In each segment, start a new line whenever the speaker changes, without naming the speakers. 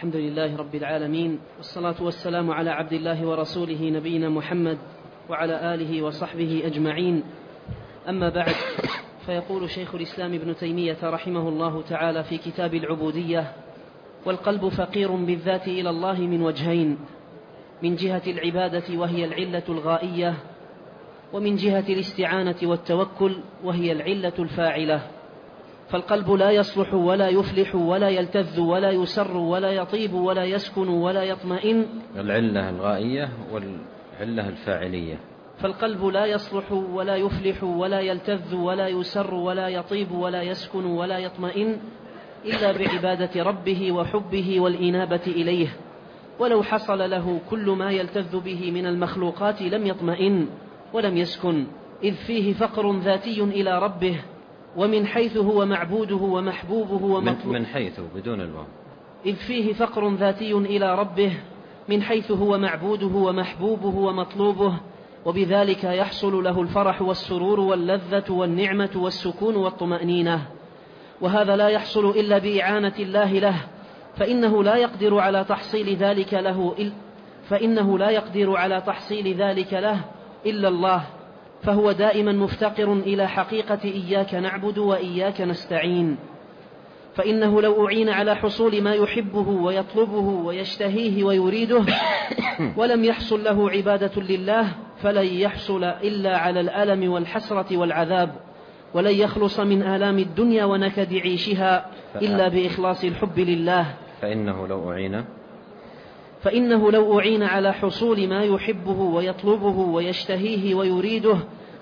الحمد لله رب العالمين، والصلاة والسلام على عبد الله ورسوله نبينا محمد وعلى آله وصحبه أجمعين. أما بعد، فيقول شيخ الإسلام ابن تيمية رحمه الله تعالى في كتاب العبودية: والقلب فقير بالذات إلى الله من وجهين: من جهة العبادة وهي العلة الغائية، ومن جهة الاستعانة والتوكل وهي العلة الفاعلة. فالقلب لا يصلح ولا يفلح ولا يلتذ ولا يسر ولا يطيب ولا يسكن ولا يطمئن.
العلة الغائية والعلة الفاعلية.
فالقلب لا يصلح ولا يفلح ولا يلتذ ولا يسر ولا يطيب ولا يسكن ولا يطمئن إلا بعبادة ربه وحبه والإنابة إليه. ولو حصل له كل ما يلتذ به من المخلوقات لم يطمئن ولم يسكن، إذ فيه فقر ذاتي إلى ربه، ومن حيث هو معبوده ومحبوبه ومطلوبه.
من حيث بدون الواو.
إذ فيه فقر ذاتي إلى ربه من حيث هو معبوده ومحبوبه ومطلوبه، وبذلك يحصل له الفرح والسرور واللذة والنعمة والسكون والطمأنينة. وهذا لا يحصل إلا بإعانة الله له، فإنه لا يقدر على تحصيل ذلك له إلا الله، فهو دائما مفتقر إلى حقيقة إياك نعبد وإياك نستعين. فإنه لو أعين على حصول ما يحبه ويطلبه ويشتهيه ويريده ولم يحصل له عبادة لله فلن يحصل إلا على الألم والحسرة والعذاب، ولن يخلص من آلام الدنيا ونكد عيشها إلا بإخلاص الحب لله. فإنه لو أعين على حصول ما يحبه ويطلبه ويشتهيه ويريده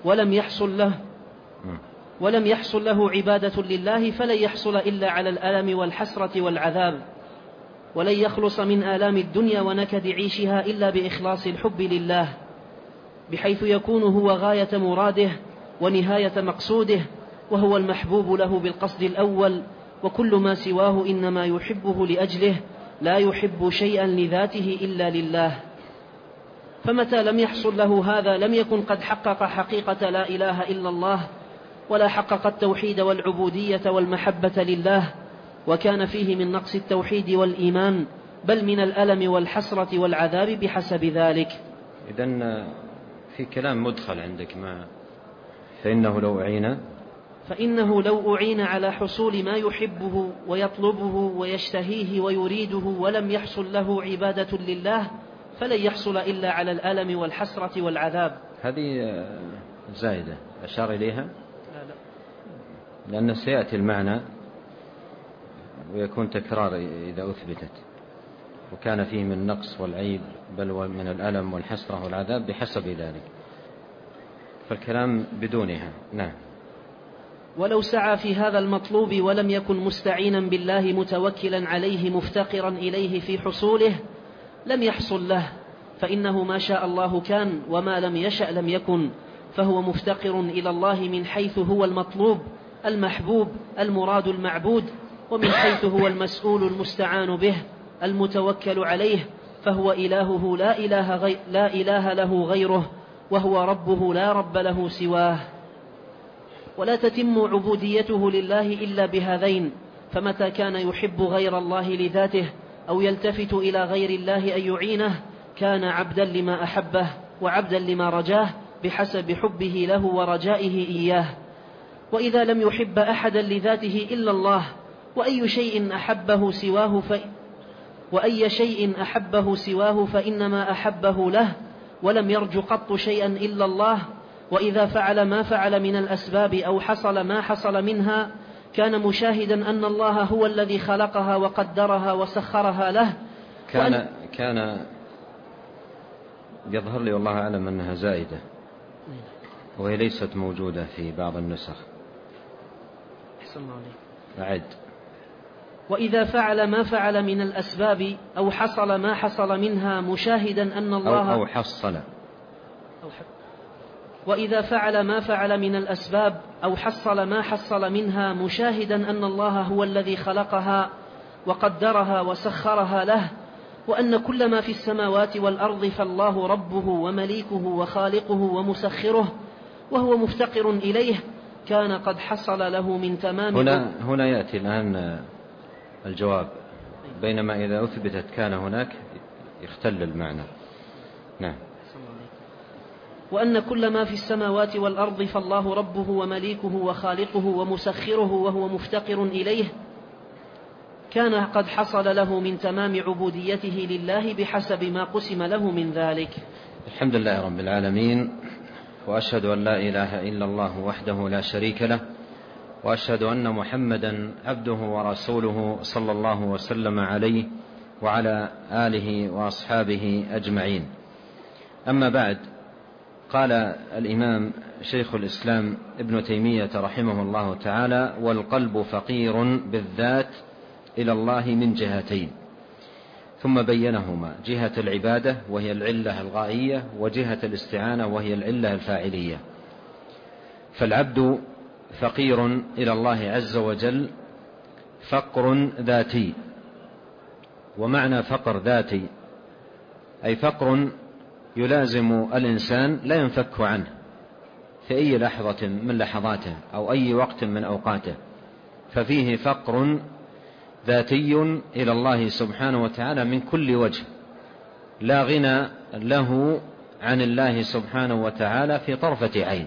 ولم يحصل له عبادة لله فلن يحصل إلا على الألم والحسرة والعذاب، ولن يخلص من آلام الدنيا ونكد عيشها إلا بإخلاص الحب لله، بحيث يكون هو غاية مراده ونهاية مقصوده، وهو المحبوب له بالقصد الأول، وكل ما سواه إنما يحبه لأجله، لا يحب شيئا لذاته إلا لله. فمتى لم يحصل له هذا لم يكن قد حقق حقيقة لا إله إلا الله، ولا حقق التوحيد والعبودية والمحبة لله، وكان فيه من نقص التوحيد والإيمان، بل من الألم والحسرة والعذاب بحسب ذلك.
إذن في كلام مدخل عندك ما
فإنه لو أعين على حصول ما يحبه ويطلبه ويشتهيه ويريده ولم يحصل له عبادة لله فلن يحصل إلا على الألم والحسرة والعذاب.
هذه زائدة أشار إليها؟
لا.
لأن سيأتي المعنى ويكون تكرار إذا أثبتت، وكان فيه من نقص والعيب بل من الألم والحسرة والعذاب بحسب ذلك، فالكلام بدونها. نعم.
ولو سعى في هذا المطلوب ولم يكن مستعينا بالله متوكلا عليه مفتقرا إليه في حصوله لم يحصل له، فإنه ما شاء الله كان وما لم يشأ لم يكن، فهو مفتقر إلى الله من حيث هو المطلوب المحبوب المراد المعبود، ومن حيث هو المسؤول المستعان به المتوكل عليه، فهو إلهه لا إله له غيره، وهو ربه لا رب له سواه. ولا تتم عبوديته لله إلا بهذين، فمتى كان يحب غير الله لذاته أو يلتفت إلى غير الله أن يعينه كان عبدا لما أحبه وعبدا لما رجاه بحسب حبه له ورجائه إياه. وإذا لم يحب أحدا لذاته إلا الله وأي شيء أحبه سواه فإنما أحبه له، ولم يرج قط شيئا إلا الله. وإذا فعل ما فعل من الأسباب أو حصل ما حصل منها كان مشاهدا أن الله هو الذي خلقها وقدرها وسخرها له.
كان يظهر لي والله أعلم أنها زائدة، وهي ليست موجودة في بعض النسخ. أعد.
وإذا فعل ما فعل من الأسباب أو حصل ما حصل منها مشاهدا أن الله وإذا فعل ما فعل من الأسباب أو حصل ما حصل منها مشاهدا أن الله هو الذي خلقها وقدرها وسخرها له، وأن كل ما في السماوات والأرض فالله ربه ومليكه وخالقه ومسخره، وهو مفتقر إليه، كان قد حصل له من تمام.
هنا يأتي الآن الجواب بينما إذا أثبتت كان هناك يختل المعنى. نعم.
وأن كل ما في السماوات والأرض فالله ربه ومليكه وخالقه ومسخره وهو مفتقر إليه، كان قد حصل له من تمام عبوديته لله بحسب ما قسم له من ذلك.
الحمد لله رب العالمين، وأشهد أن لا إله إلا الله وحده لا شريك له، وأشهد أن محمدا عبده ورسوله صلى الله وسلم عليه وعلى آله وأصحابه أجمعين. أما بعد، قال الإمام شيخ الإسلام ابن تيمية رحمه الله تعالى: والقلب فقير بالذات إلى الله من جهتين، ثم بينهما: جهة العبادة وهي العلة الغائية، وجهة الاستعانة وهي العلة الفاعلية. فالعبد فقير إلى الله عز وجل فقر ذاتي. ومعنى فقر ذاتي أي فقر يلازم الإنسان لا ينفك عنه في أي لحظة من لحظاته أو أي وقت من أوقاته، ففيه فقر ذاتي إلى الله سبحانه وتعالى من كل وجه، لا غنى له عن الله سبحانه وتعالى في طرفة عين.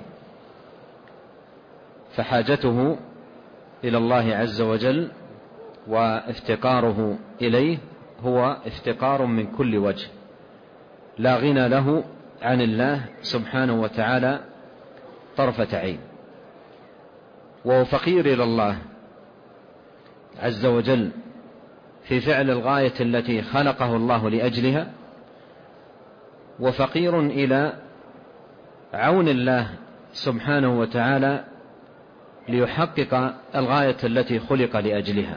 فحاجته إلى الله عز وجل وافتقاره إليه هو افتقار من كل وجه، لا غنى له عن الله سبحانه وتعالى طرفة عين. وهو فقير إلى الله عز وجل في فعل الغاية التي خلقه الله لأجلها، وفقير إلى عون الله سبحانه وتعالى ليحقق الغاية التي خلق لأجلها.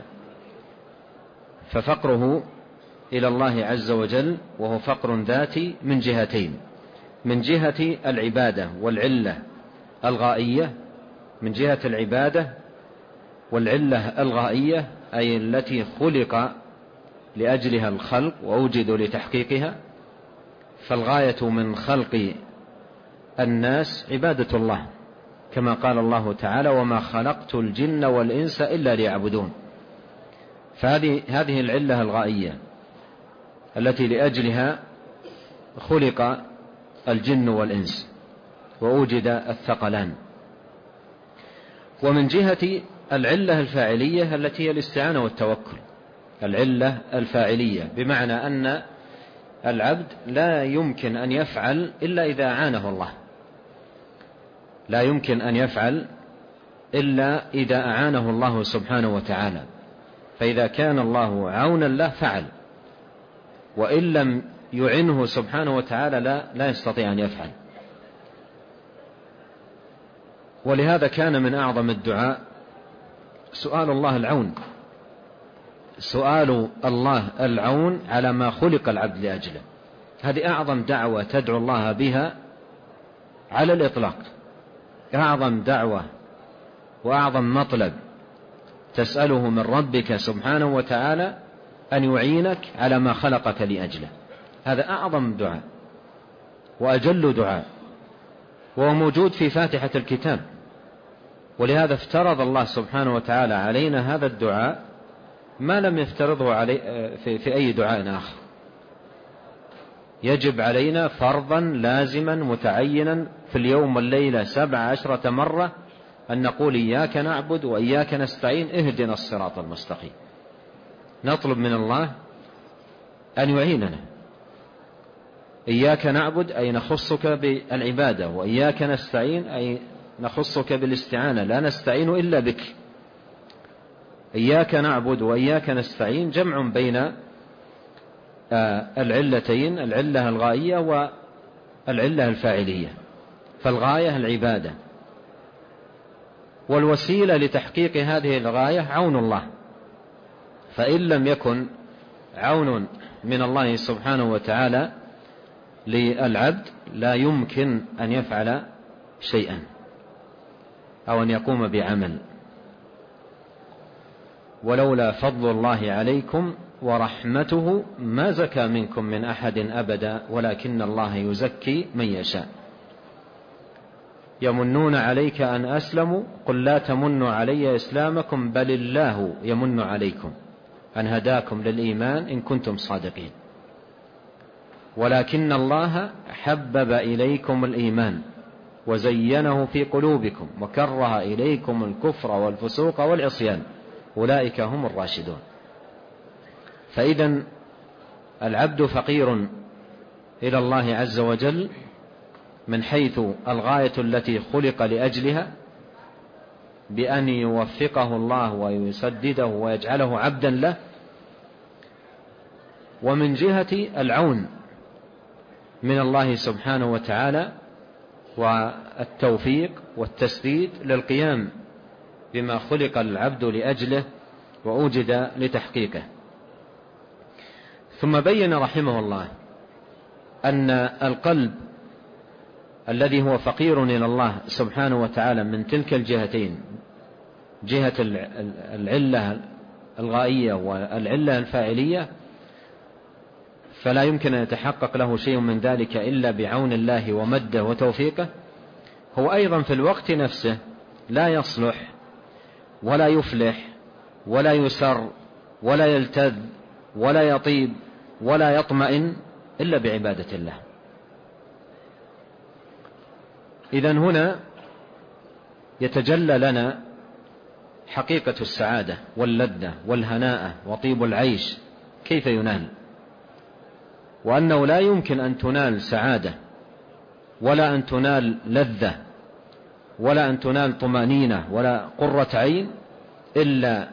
ففقره إلى الله عز وجل وهو فقر ذاتي من جهتين: من جهة العبادة والعلة الغائية، من جهة العبادة والعلة الغائية أي التي خلق لأجلها الخلق وأوجدوا لتحقيقها. فالغاية من خلق الناس عبادة الله، كما قال الله تعالى: وما خلقت الجن والإنس إلا ليعبدون. فهذه العلة الغائية التي لأجلها خلق الجن والإنس وأوجد الثقلان. ومن جهة العلة الفاعلية التي هي الاستعانة والتوكل، العلة الفاعلية بمعنى أن العبد لا يمكن أن يفعل إلا إذا أعانه الله، لا يمكن أن يفعل إلا إذا أعانه الله سبحانه وتعالى. فإذا كان الله عونا له فعل، وإن لم يعنه سبحانه وتعالى لا يستطيع أن يفعل. ولهذا كان من أعظم الدعاء سؤال الله العون، سؤال الله العون على ما خلق العبد لأجله. هذه أعظم دعوة تدعو الله بها على الإطلاق، أعظم دعوة وأعظم مطلب تسأله من ربك سبحانه وتعالى أن يعينك على ما خلقك لأجله. هذا أعظم دعاء وأجل دعاء، وهو موجود في فاتحة الكتاب. ولهذا افترض الله سبحانه وتعالى علينا هذا الدعاء ما لم يفترضه في أي دعاء آخر. يجب علينا فرضا لازما متعينا في اليوم والليلة 17 مرة أن نقول: إياك نعبد وإياك نستعين اهدنا الصراط المستقيم. نطلب من الله أن يعيننا. إياك نعبد أي نخصك بالعبادة، وإياك نستعين أي نخصك بالاستعانة، لا نستعين إلا بك. إياك نعبد وإياك نستعين جمع بين العلتين، العلة الغائية والعلة الفاعلية. فالغاية العبادة، والوسيلة لتحقيق هذه الغاية عون الله. فإن لم يكن عون من الله سبحانه وتعالى للعبد لا يمكن أن يفعل شيئا أو أن يقوم بعمل. ولولا فضل الله عليكم ورحمته ما زكى منكم من أحد أبدا ولكن الله يزكي من يشاء. يمنون عليك أن أسلموا قل لا تمنوا علي إسلامكم بل الله يمن عليكم أن هداكم للإيمان إن كنتم صادقين، ولكن الله حبب إليكم الإيمان وزينه في قلوبكم وكره إليكم الكفر والفسوق والعصيان أولئك هم الراشدون. فإذا العبد فقير إلى الله عز وجل من حيث الغاية التي خلق لأجلها، بأن يوفقه الله ويسدده ويجعله عبدا له، ومن جهة العون من الله سبحانه وتعالى والتوفيق والتسديد للقيام بما خلق العبد لأجله وأوجد لتحقيقه. ثم بين رحمه الله أن القلب الذي هو فقير إلى الله سبحانه وتعالى من تلك الجهتين، جهة العلة الغائية والعلة الفاعلية، فلا يمكن أن يتحقق له شيء من ذلك إلا بعون الله ومده وتوفيقه. هو أيضا في الوقت نفسه لا يصلح ولا يفلح ولا يسر ولا يلتذ ولا يطيب ولا يطمئن إلا بعبادة الله. إذن هنا يتجلى لنا حقيقة السعادة واللذة والهناء وطيب العيش كيف ينال، وأنه لا يمكن أن تنال سعادة ولا أن تنال لذة ولا أن تنال طمأنينة ولا قرة عين إلا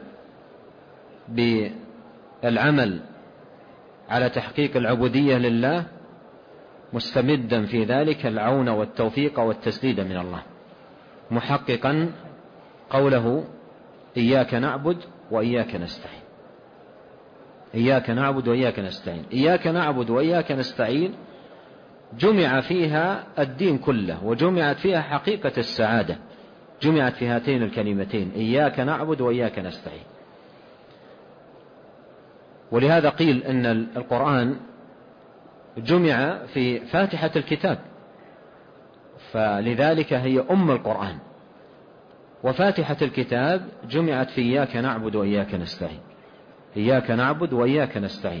بالعمل على تحقيق العبودية لله، مستمدا في ذلك العون والتوفيق والتسديد من الله، محققا قوله إياك نعبد وإياك نستعين. إياك نعبد وإياك نستعين، إياك نعبد وإياك نستعين جمع فيها الدين كله، وجمعت فيها حقيقة السعادة، جمعت في هاتين الكلمتين إياك نعبد وإياك نستعين. ولهذا قيل إن القرآن جمع في فاتحة الكتاب، فلذلك هي أم القرآن، وفاتحة الكتاب جمعت في إياك نعبد وإياك نستعين. إياك نعبد وإياك نستعين،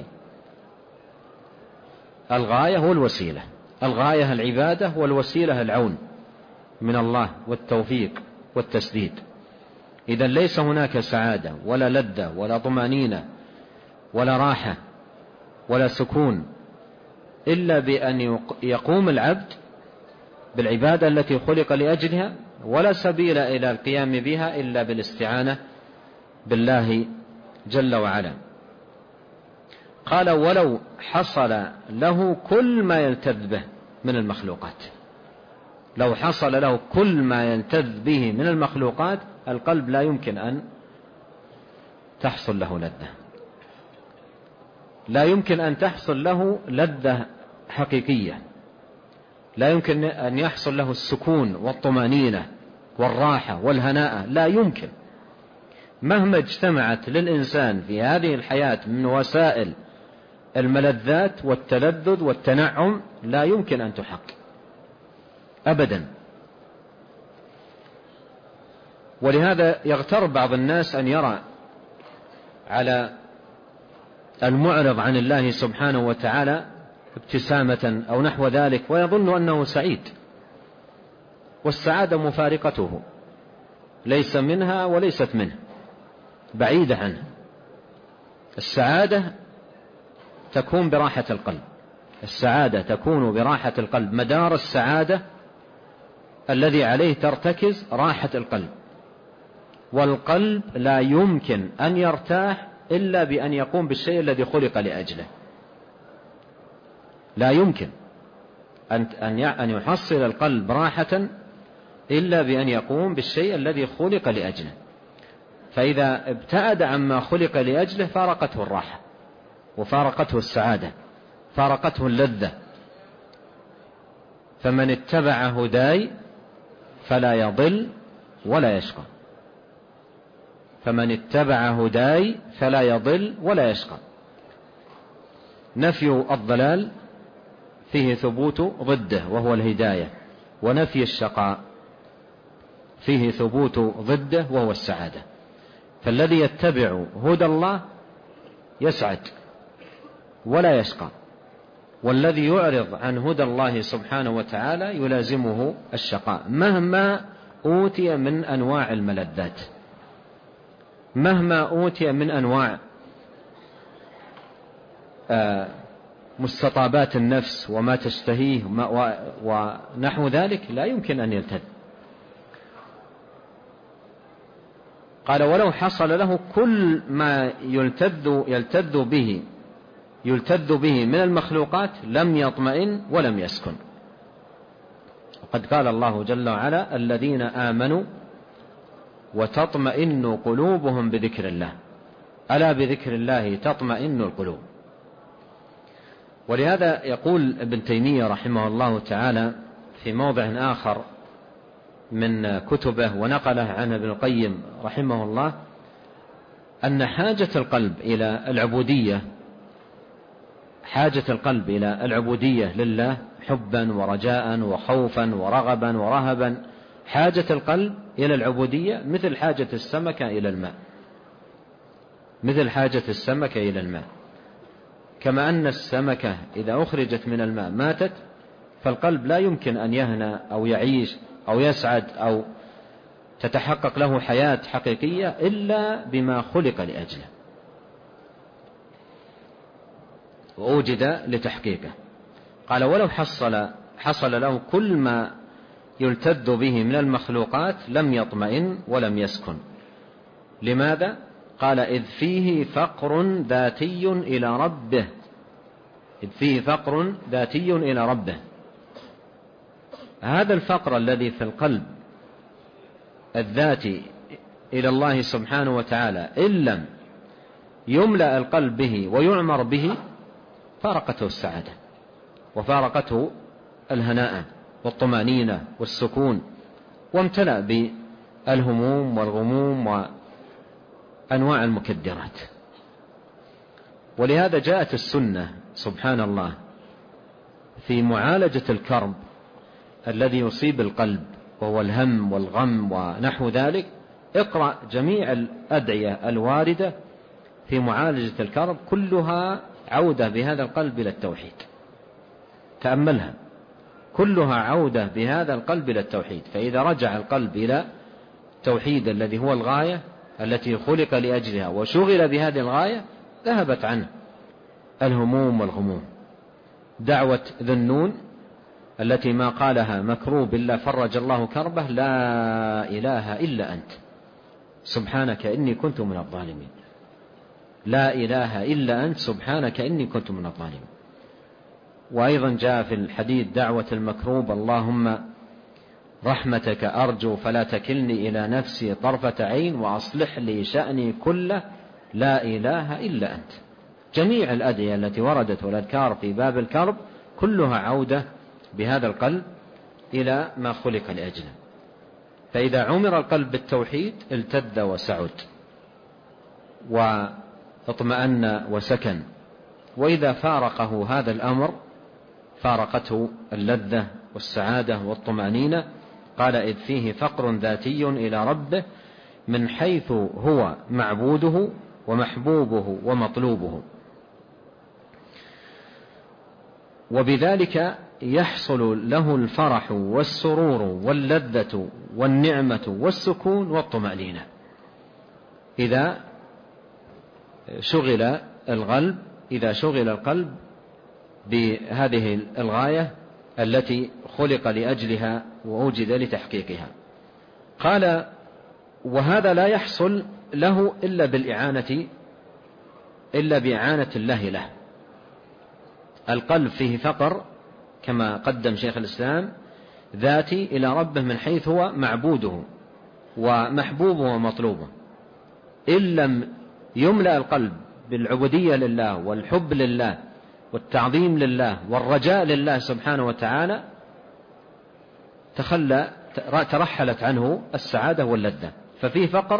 الغاية والوسيلة، الغاية العبادة والوسيلة العون من الله والتوفيق والتسديد. إذن ليس هناك سعادة ولا لذة ولا طمأنينة ولا راحة ولا سكون إلا بأن يقوم العبد بالعبادة التي خلق لأجلها، ولا سبيل إلى القيام بها إلا بالاستعانة بالله جل وعلا. قال ولو حصل له كل ما يلتذ به من المخلوقات، لو حصل له كل ما يلتذ به من المخلوقات، القلب لا يمكن أن تحصل له لذة، لا يمكن أن تحصل له لذة حقيقية، لا يمكن أن يحصل له السكون والطمأنينة والراحة والهناء، لا يمكن. مهما اجتمعت للإنسان في هذه الحياة من وسائل الملذات والتلذذ والتنعم لا يمكن أن تحقق أبدا. ولهذا يغتر بعض الناس أن يرى على المعرض عن الله سبحانه وتعالى ابتسامة أو نحو ذلك ويظن أنه سعيد، والسعادة مفارقته، ليس منها وليست منه، بعيدة عنه. السعادة تكون براحة القلب، السعادة تكون براحة القلب، مدار السعادة الذي عليه ترتكز راحة القلب، والقلب لا يمكن أن يرتاح إلا بأن يقوم بالشيء الذي خلق لأجله، لا يمكن أن يحصل القلب راحة إلا بأن يقوم بالشيء الذي خلق لأجله. فإذا ابتعد عما خلق لأجله فارقته الراحة وفارقته السعادة، فارقته اللذة. فمن اتبع هداي فلا يضل ولا يشقى، فمن اتبع هداي فلا يضل ولا يشقى. نفي الضلال فيه ثبوت ضده وهو الهداية، ونفي الشقاء فيه ثبوت ضده وهو السعادة. فالذي يتبع هدى الله يسعد ولا يشقى، والذي يعرض عن هدى الله سبحانه وتعالى يلازمه الشقاء مهما أوتي من أنواع الملذات، مهما أوتي من أنواع مستطابات النفس وما تشتهيه ونحو ذلك، لا يمكن أن يلتذ. قال ولو حصل له كل ما يلتذ به من المخلوقات لم يطمئن ولم يسكن. وقد قال الله جل وعلا الذين آمنوا وتطمئن قلوبهم بذكر الله، ألا بذكر الله تطمئن القلوب. ولهذا يقول ابن تيمية رحمه الله تعالى في موضع آخر من كتبه ونقله عنه ابن القيم رحمه الله أن حاجة القلب إلى العبودية لله حبا ورجاء وخوفا ورغبا ورهبا، حاجة القلب إلى العبودية مثل حاجة السمكة إلى الماء، كما أن السمكة إذا أخرجت من الماء ماتت، فالقلب لا يمكن أن يهنى أو يعيش أو يسعد أو تتحقق له حياة حقيقية إلا بما خلق لأجله وأوجد لتحقيقه. قال ولو حصل له كل ما يلتذ به من المخلوقات لم يطمئن ولم يسكن. لماذا؟ قال إذ فيه فقر ذاتي إلى ربه. هذا الفقر الذي في القلب الذاتي إلى الله سبحانه وتعالى إن لم يملأ القلب به ويعمر به فارقته السعادة وفارقته الهناء والطمأنينة والسكون، وامتلأ بالهموم والغموم وأنواع المكدرات. ولهذا جاءت السنة سبحان الله في معالجة الكرب الذي يصيب القلب وهو الهم والغم ونحو ذلك. اقرأ جميع الأدعية الواردة في معالجة الكرب كلها عودة بهذا القلب إلى التوحيد، تأملها، كلها عودة بهذا القلب إلى التوحيد. فإذا رجع القلب إلى التوحيد الذي هو الغاية التي خلق لأجلها وشغل بهذه الغاية ذهبت عنه الهموم والغموم. دعوة ذي النون التي ما قالها مكروب إلا فرج الله كربه: لا إله إلا أنت سبحانك إني كنت من الظالمين. لا إله إلا أنت سبحانك إني كنت من الظالمين. وأيضا جاء في الحديث دعوة المكروب: اللهم رحمتك أرجو فلا تكلني إلى نفسي طرفة عين وأصلح لي شأني كله لا إله إلا أنت. جميع الأدعية التي وردت والأذكار في باب الكرب كلها عودة بهذا القلب إلى ما خلق لأجله. فإذا عمر القلب بالتوحيد التذ وسعد واطمأن وسكن، وإذا فارقه هذا الأمر فارقته اللذة والسعادة والطمأنينة. قال إذ فيه فقر ذاتي إلى ربه من حيث هو معبوده ومحبوبه ومطلوبه، وبذلك يحصل له الفرح والسرور واللذة والنعمة والسكون والطمأنينة. إذا شغل القلب بهذه الغاية التي خلق لأجلها ووجد لتحقيقها. قال وهذا لا يحصل له إلا بإعانة الله له. القلب فيه فقر كما قدم شيخ الإسلام ذاتي إلى ربه من حيث هو معبوده ومحبوبه ومطلوبه. إن لم يملأ القلب بالعبودية لله والحب لله والتعظيم لله والرجاء لله سبحانه وتعالى ترحلت عنه السعادة واللذة. ففيه فقر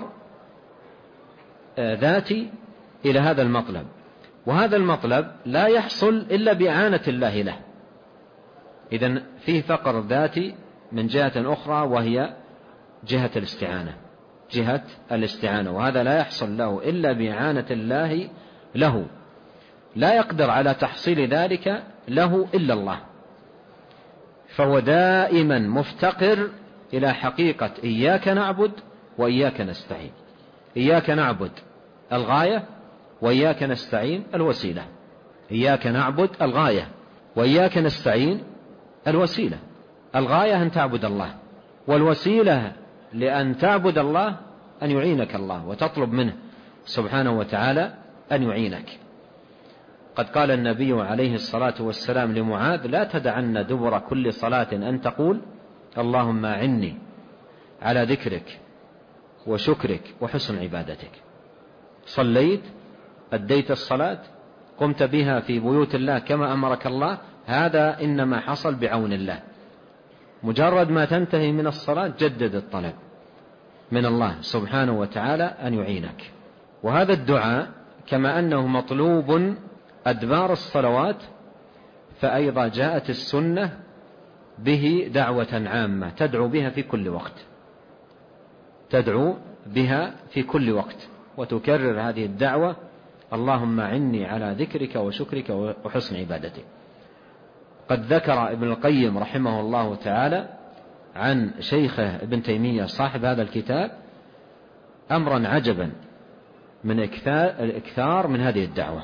ذاتي إلى هذا المطلب، وهذا المطلب لا يحصل إلا بإعانة الله له. إذن فيه فقر ذاتي من جهة أخرى وهي جهة الاستعانة، وهذا لا يحصل له إلا بإعانة الله له، لا يقدر على تحصيل ذلك له إلا الله، فهو دائما مفتقر إلى حقيقة إياك نعبد وإياك نستعين. إياك نعبد الغاية، وإياك نستعين الوسيلة. إياك نعبد الغاية، وإياك نستعين الوسيلة. الغاية أن تعبد الله، والوسيلة لأن تعبد الله أن يعينك الله وتطلب منه سبحانه وتعالى أن يعينك. قد قال النبي عليه الصلاة والسلام لمعاذ: لا تدعن دبر كل صلاة أن تقول اللهم أعني على ذكرك وشكرك وحسن عبادتك. صليت، أديت الصلاة، قمت بها في بيوت الله كما أمرك الله، هذا إنما حصل بعون الله. مجرد ما تنتهي من الصلاة جدد الطلب من الله سبحانه وتعالى أن يعينك. وهذا الدعاء كما أنه مطلوب أدبار الصلوات، فأيضا جاءت السنة به دعوة عامة تدعو بها في كل وقت، تدعو بها في كل وقت وتكرر هذه الدعوة: اللهم أعني على ذكرك وشكرك وحسن عبادتك. قد ذكر ابن القيم رحمه الله تعالى عن شيخه ابن تيمية صاحب هذا الكتاب أمرا عجبا من الإكثار من هذه الدعوة.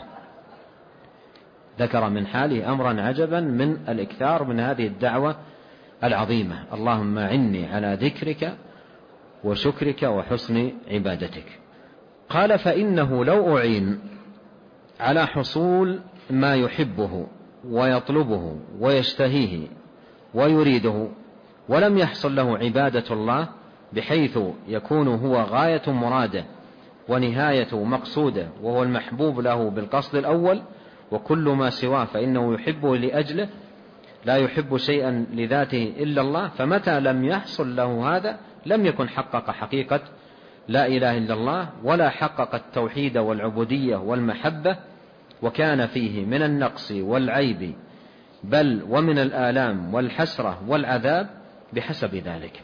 ذكر من حاله أمرا عجبا من الإكثار من هذه الدعوة العظيمة: اللهم أعني على ذكرك وشكرك وحسن عبادتك. قال: فإنه لو أعين على حصول ما يحبه ويطلبه ويشتهيه ويريده ولم يحصل له عبادة الله بحيث يكون هو غاية مراده ونهاية مقصوده وهو المحبوب له بالقصد الأول، وكل ما سواه فإنه يحبه لأجله، لا يحب شيئا لذاته إلا الله، فمتى لم يحصل له هذا لم يكن حقق حقيقة لا إله إلا الله، ولا حقق التوحيد والعبودية والمحبة، وكان فيه من النقص والعيب بل ومن الآلام والحسرة والعذاب بحسب ذلك.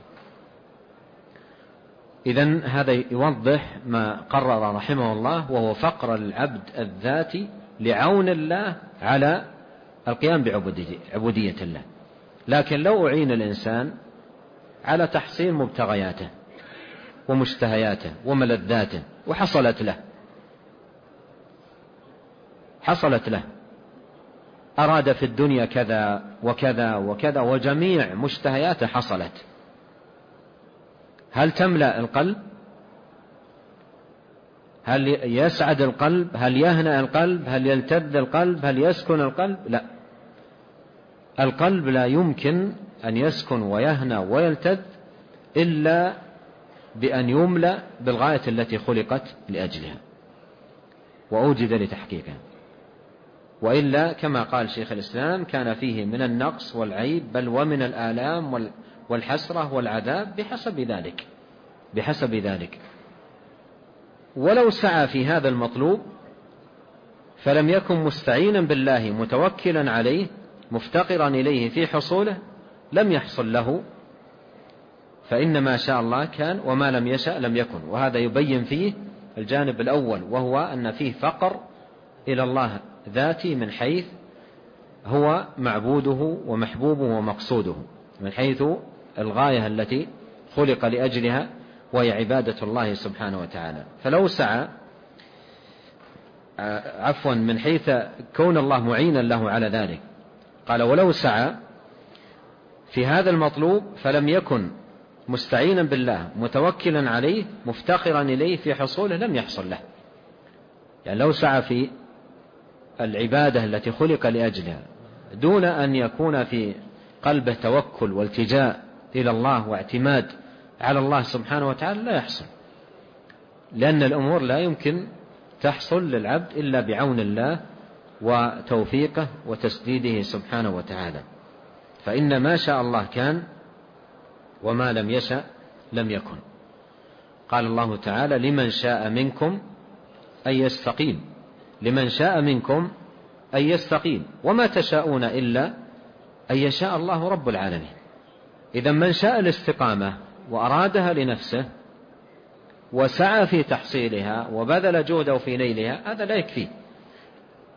إذن هذا يوضح ما قرر رحمه الله، وهو فقر العبد الذاتي لعون الله على القيام بعبودية الله. لكن لو أعين الإنسان على تحصيل مبتغياته ومشتهياته وملذاته وحصلت له، أراد في الدنيا كذا وكذا وكذا وجميع مشتهياته حصلت، هل تملأ القلب؟ هل يسعد القلب؟ هل يهنأ القلب؟ هل يلتذ القلب؟ هل يسكن القلب؟ لا، القلب لا يمكن أن يسكن ويهنأ ويلتذ إلا بأن يملأ بالغاية التي خلقت لأجلها وأوجد لتحقيقها، وإلا كما قال شيخ الإسلام كان فيه من النقص والعيب بل ومن الآلام والحسرة والعذاب بحسب ذلك. ولو سعى في هذا المطلوب فلم يكن مستعينا بالله متوكلا عليه مفتقرا إليه في حصوله لم يحصل له، فإن ما شاء الله كان وما لم يشأ لم يكن. وهذا يبين فيه الجانب الأول، وهو أن فيه فقر إلى الله ذاتي من حيث هو معبوده ومحبوبه ومقصوده، من حيث الغاية التي خلق لأجلها وهي عبادة الله سبحانه وتعالى. فلو سعى من حيث كون الله معينا له على ذلك، قال: ولو سعى في هذا المطلوب فلم يكن مستعينا بالله متوكلا عليه مفتقرا إليه في حصوله لم يحصل له. يعني لو سعى في العبادة التي خلق لأجلها دون أن يكون في قلبه توكل والتجاء إلى الله واعتماد على الله سبحانه وتعالى لا يحصل، لأن الأمور لا يمكن تحصل للعبد إلا بعون الله وتوفيقه وتسديده سبحانه وتعالى. فإن ما شاء الله كان وما لم يشأ لم يكن. قال الله تعالى: لمن شاء منكم أن يستقيم، لمن شاء منكم أن يستقيم، وما تشاءون إلا أن يشاء الله رب العالمين. إذا من شاء الاستقامة وأرادها لنفسه وسعى في تحصيلها وبذل جهده في نيلها هذا لا يكفي،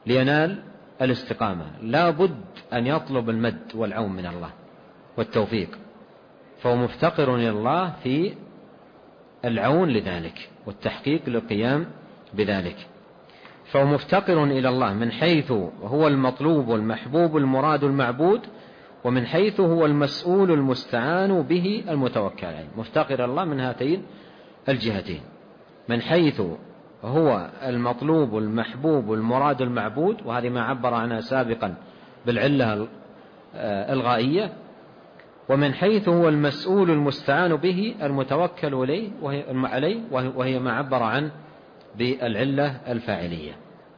لينال الاستقامة لا بد أن يطلب المد والعون من الله والتوفيق، فهو مفتقر إلى الله في العون لذلك والتحقيق للقيام بذلك. فهو مفتقر إلى الله من حيث هو المطلوب والمحبوب المراد المعبود، ومن حيث هو المسؤول المستعان به المتوكل عليه. مفتقر إلى الله من هاتين الجهتين، من حيث هو المطلوب المحبوب المراد المعبود، وهذه ما عبر عنها سابقا بالعلة الغائية، ومن حيث هو المسؤول المستعان به المتوكل عليه، وهي ما عبر عنه بالعلة الفاعلية.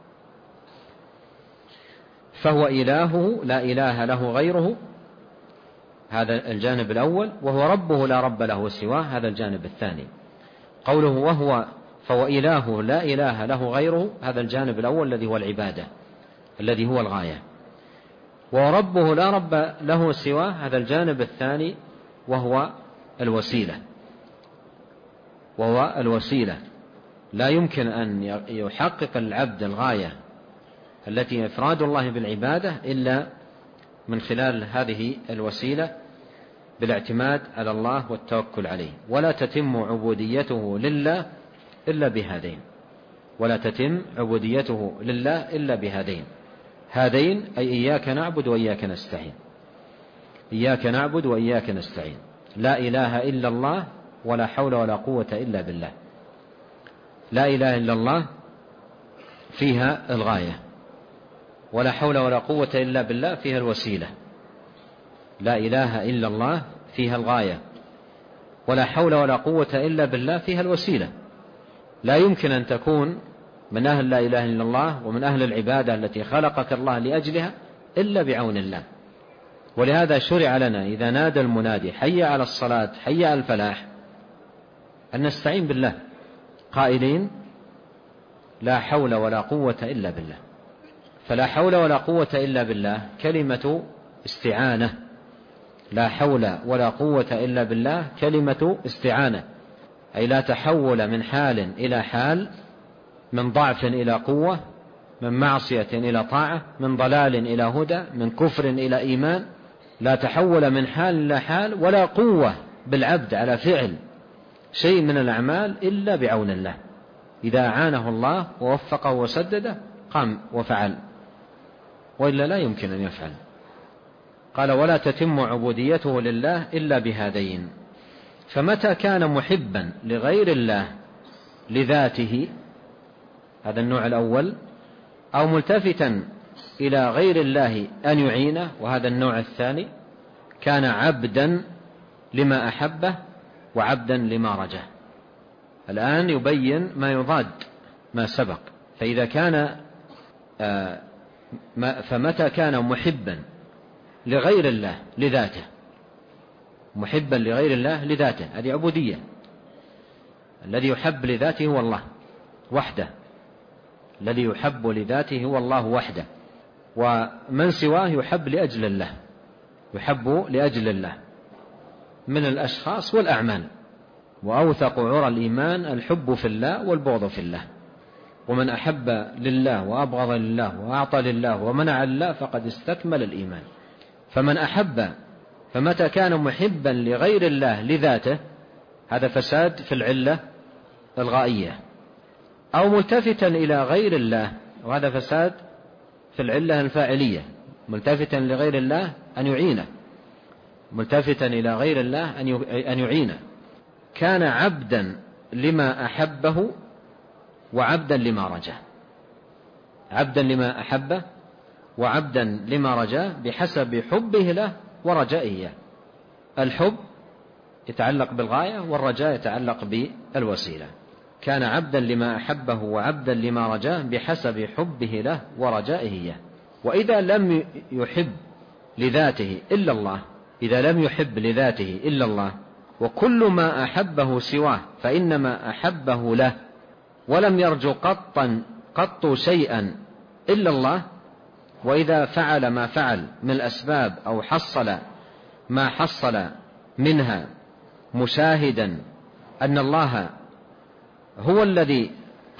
فهو إله لا إله له غيره، هذا الجانب الأول، وهو ربه لا رب له سواه، هذا الجانب الثاني. قوله فهو إله لا إله له غيره، هذا الجانب الأول الذي هو العبادة، الذي هو الغاية. وربه لا رب له سواه، هذا الجانب الثاني وهو الوسيلة. لا يمكن أن يحقق العبد الغاية التي إفراد الله بالعبادة إلا من خلال هذه الوسيلة بالاعتماد على الله والتوكل عليه. ولا تتم عبوديته لله إلا بهذين، ولا تتم عبوديته لله إلا بهذين. هذين أي إياك نعبد وإياك نستعين، إياك نعبد وإياك نستعين. لا إله إلا الله ولا حول ولا قوة إلا بالله. لا إله إلا الله فيها الغاية، ولا حول ولا قوة إلا بالله فيها الوسيلة. لا إله إلا الله فيها الغاية، ولا حول ولا قوة إلا بالله فيها الوسيلة. لا يمكن أن تكون من أهل لا إله إلا الله ومن أهل العبادة التي خلقك الله لأجلها إلا بعون الله. ولهذا شرع لنا إذا نادى المنادي حي على الصلاة حي على الفلاح أن نستعين بالله قائلين لا حول ولا قوة إلا بالله. فلا حول ولا قوة إلا بالله كلمة استعانة، لا حول ولا قوة إلا بالله كلمة استعانة، أي لا تحول من حال إلى حال، من ضعف إلى قوة، من معصية إلى طاعة، من ضلال إلى هدى، من كفر إلى إيمان. لا تحول من حال إلى حال، ولا قوة بالعبد على فعل شيء من الأعمال إلا بعون الله. إذا أعانه الله ووفقه وسدده قام وفعل، وإلا لا يمكن أن يفعل. قال ولا تتم عبوديته لله إلا بهذين. فمتى كان محبا لغير الله لذاته، هذا النوع الأول، أو ملتفتا إلى غير الله أن يعينه، وهذا النوع الثاني، كان عبدا لما أحبه وعبدا لما رجاه. الآن يبين ما يضاد ما سبق. فإذا كان فمتى كان محبا لغير الله لذاته، محبا لغير الله لذاته، هذه عبودية. الذي يحب لذاته هو الله وحده، الذي يحب لذاته هو الله وحده، ومن سواه يحب لأجل الله، يحب لأجل الله من الأشخاص والأعمال. وأوثق عرى الإيمان الحب في الله والبغض في الله. ومن أحب لله وأبغض لله وأعطى لله ومنع لله فقد استكمل الإيمان. فمن أحب، فمتى كان محبا لغير الله لذاته، هذا فساد في العلة الغائية، أو ملتفتا إلى غير الله، وهذا فساد في العلة الفاعلية، ملتفتا لغير الله أن يعينه، ملتفتا إلى غير الله أن يعينه، كان عبدا لما أحبه وعبدا لما رجاه. عبدا لما أحبه وعبدا لما رجاه بحسب حبه له ورجائه. الحب يتعلق بالغاية، والرجاء يتعلق بالوسيلة. كان عبدا لما أحبه وعبدا لما رجاه بحسب حبه له ورجائه. وإذا لم يحب لذاته إلا الله، إذا لم يحب لذاته إلا الله، وكل ما أحبه سواه فإنما أحبه له، ولم يرجو قط شيئا إلا الله، وإذا فعل ما فعل من الأسباب أو حصل ما حصل منها مشاهدا أن الله هو الذي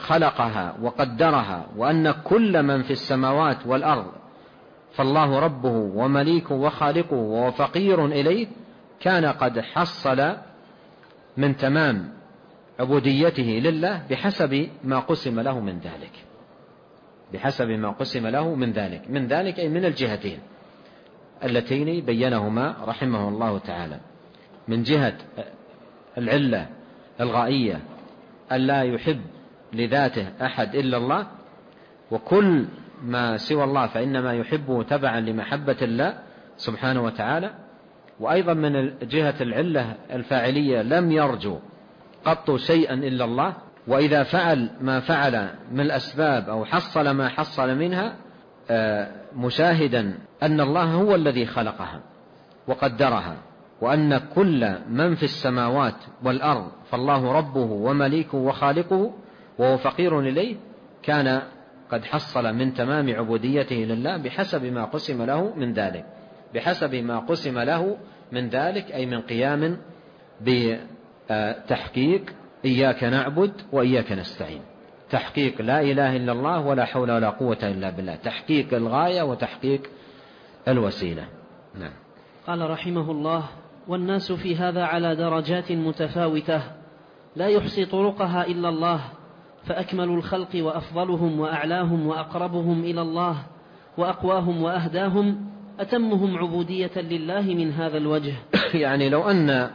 خلقها وقدرها، وأن كل من في السماوات والأرض فالله ربه ومليكه وخالقه وهو فقير إليه، كان قد حصل من تمام عبوديته لله بحسب ما قسم له من ذلك، بحسب ما قسم له من ذلك أي من الجهتين اللتين بينهما رحمه الله تعالى، من جهة العلة الغائية ألا يحب لذاته أحد إلا الله، وكل ما سوى الله فإنما يحبه تبعا لمحبة الله سبحانه وتعالى. وأيضا من جهة العلة الفاعلية لم يرجو قط شيئا إلا الله، وإذا فعل ما فعل من الأسباب أو حصل ما حصل منها مشاهدا أن الله هو الذي خلقها وقدرها، وأن كل من في السماوات والأرض فالله ربه ومليكه وخالقه وهو فقير إليه، كان قد حصل من تمام عبوديته لله بحسب ما قسم له من ذلك، بحسب ما قسم له من ذلك أي من قيام بتحقيق إياك نعبد وإياك نستعين، تحقيق لا إله إلا الله ولا حول ولا قوة إلا بالله، تحقيق الغاية وتحقيق الوسيلة. نعم.
قال رحمه الله: والناس في هذا على درجات متفاوتة لا يحصي طرقها إلا الله، فأكمل الخلق وأفضلهم وأعلاهم وأقربهم إلى الله وأقواهم وأهداهم أتمهم عبودية لله من هذا الوجه.
يعني لو أن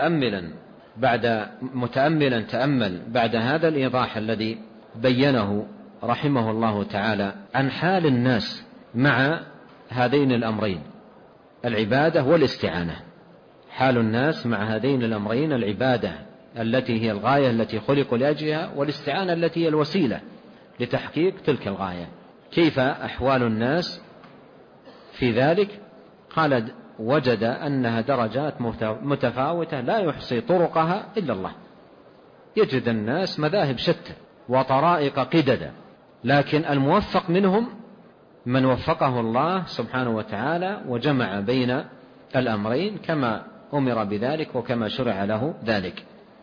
متأملا تأمل بعد هذا الإيضاح الذي بينه رحمه الله تعالى عن حال الناس مع هذين الأمرين العبادة والاستعانة، حال الناس مع هذين الأمرين العبادة التي هي الغاية التي خلقوا لأجلها، والاستعانة التي هي الوسيلة لتحقيق تلك الغاية، كيف أحوال الناس في ذلك؟ قال: وجد أنها درجات متفاوتة لا يحصي طرقها إلا الله. يجد الناس مذاهب شتى وطرائق قددا، لكن الموفق منهم من وفقه الله سبحانه وتعالى وجمع بين الأمرين كما أمر بذلك وكما شرع له ذلك،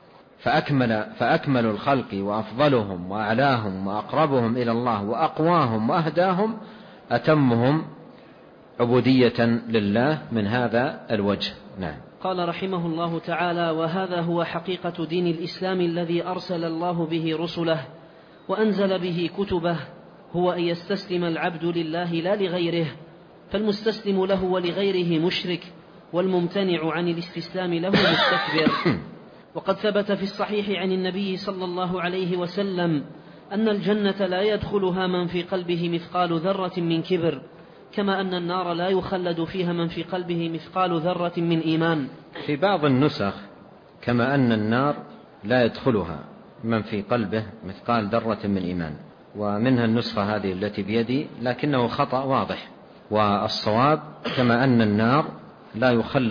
فأكمل الخلق وأفضلهم وأعلاهم وأقربهم إلى الله وأقواهم وأهداهم أتمهم عبودية لله من هذا الوجه. نعم.
قال رحمه الله تعالى: وهذا هو حقيقة دين الإسلام الذي أرسل الله به رسله وأنزل به كتبه، هو أن يستسلم العبد لله لا لغيره، فالمستسلم له ولغيره مشرك، والممتنع عن الاستسلام له مستكبر. وقد ثبت في الصحيح عن النبي صلى الله عليه وسلم أن الجنة لا يدخلها من في قلبه مثقال ذرة من كبر، كما أن النار لا يخلد فيها من في قلبه مثقال ذرة من إيمان.
في بعض النسخ كما أن النار لا يدخلها من في قلبه مثقال ذرة من إيمان، ومنها النسخة هذه التي بيدي، لكنه خطأ واضح، والصواب كما أن النار لا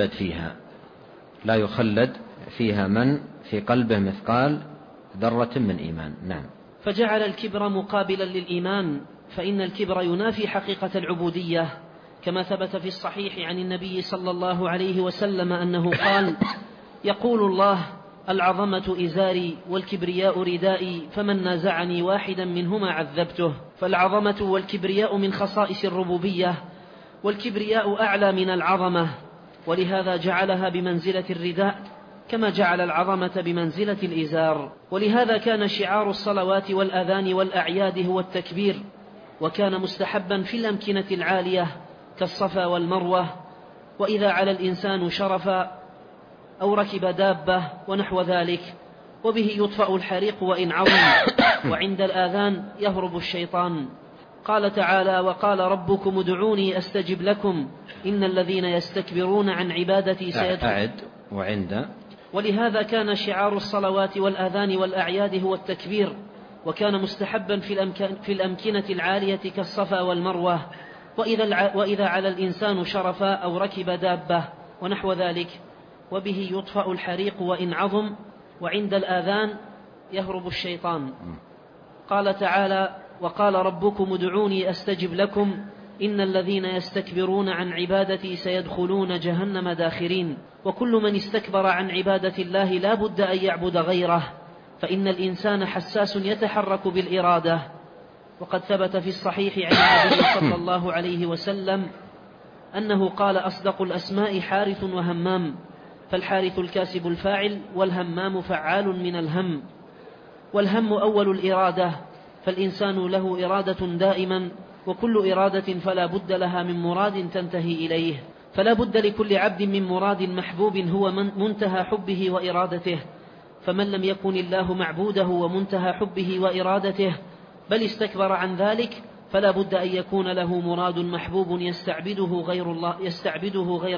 يخلد فيها من في قلبه مثقال ذرة من إيمان. نعم.
فجعل الكبر مقابلا للإيمان، فإن الكبر ينافي حقيقة العبودية، كما ثبت في الصحيح عن النبي صلى الله عليه وسلم أنه قال: يقول الله: العظمة إزاري والكبرياء ردائي، فمن نازعني واحدا منهما عذبته. فالعظمة والكبرياء من خصائص الربوبية، والكبرياء أعلى من العظمة، ولهذا جعلها بمنزلة الرداء كما جعل العظمة بمنزلة الإزار. ولهذا كان شعار الصلوات والأذان والأعياد هو التكبير، وكان مستحبا في الأمكنة العالية كالصفا والمروة، وإذا على الإنسان شرفا أو ركب دابة ونحو ذلك، وبه يطفأ الحريق وإن عظم، وعند الآذان يهرب الشيطان. قال تعالى: وقال ربكم ادعوني أستجب لكم إن الذين يستكبرون عن عبادتي سيدخلون. ولهذا كان شعار الصلوات والآذان والأعياد هو التكبير، وكان مستحبا في الأمكنة العالية كالصفا والمروة، وإذا على الإنسان شرفا أو ركب دابة ونحو ذلك، وبه يطفأ الحريق وإن عظم، وعند الآذان يهرب الشيطان. قال تعالى: وقال ربكم ادعوني أستجب لكم إن الذين يستكبرون عن عبادتي سيدخلون جهنم داخرين. وكل من استكبر عن عبادة الله لا بد أن يعبد غيره، فإن الإنسان حساس يتحرك بالإرادة. وقد ثبت في الصحيح عن النبي صلى الله عليه وسلم أنه قال: أصدق الأسماء حارث وهمام، فالحارث الكاسب الفاعل، والهمام فعال من الهم. والهم أول الإرادة، فالإنسان له إرادة دائما، وكل إرادة فلا بد لها من مراد تنتهي إليه، فلا بد لكل عبد من مراد محبوب هو منتهى حبه وإرادته. فمن لم يكن الله معبوده ومنتهى حبه وإرادته بل استكبر عن ذلك، فلا بد أن يكون له مراد محبوب يستعبده غير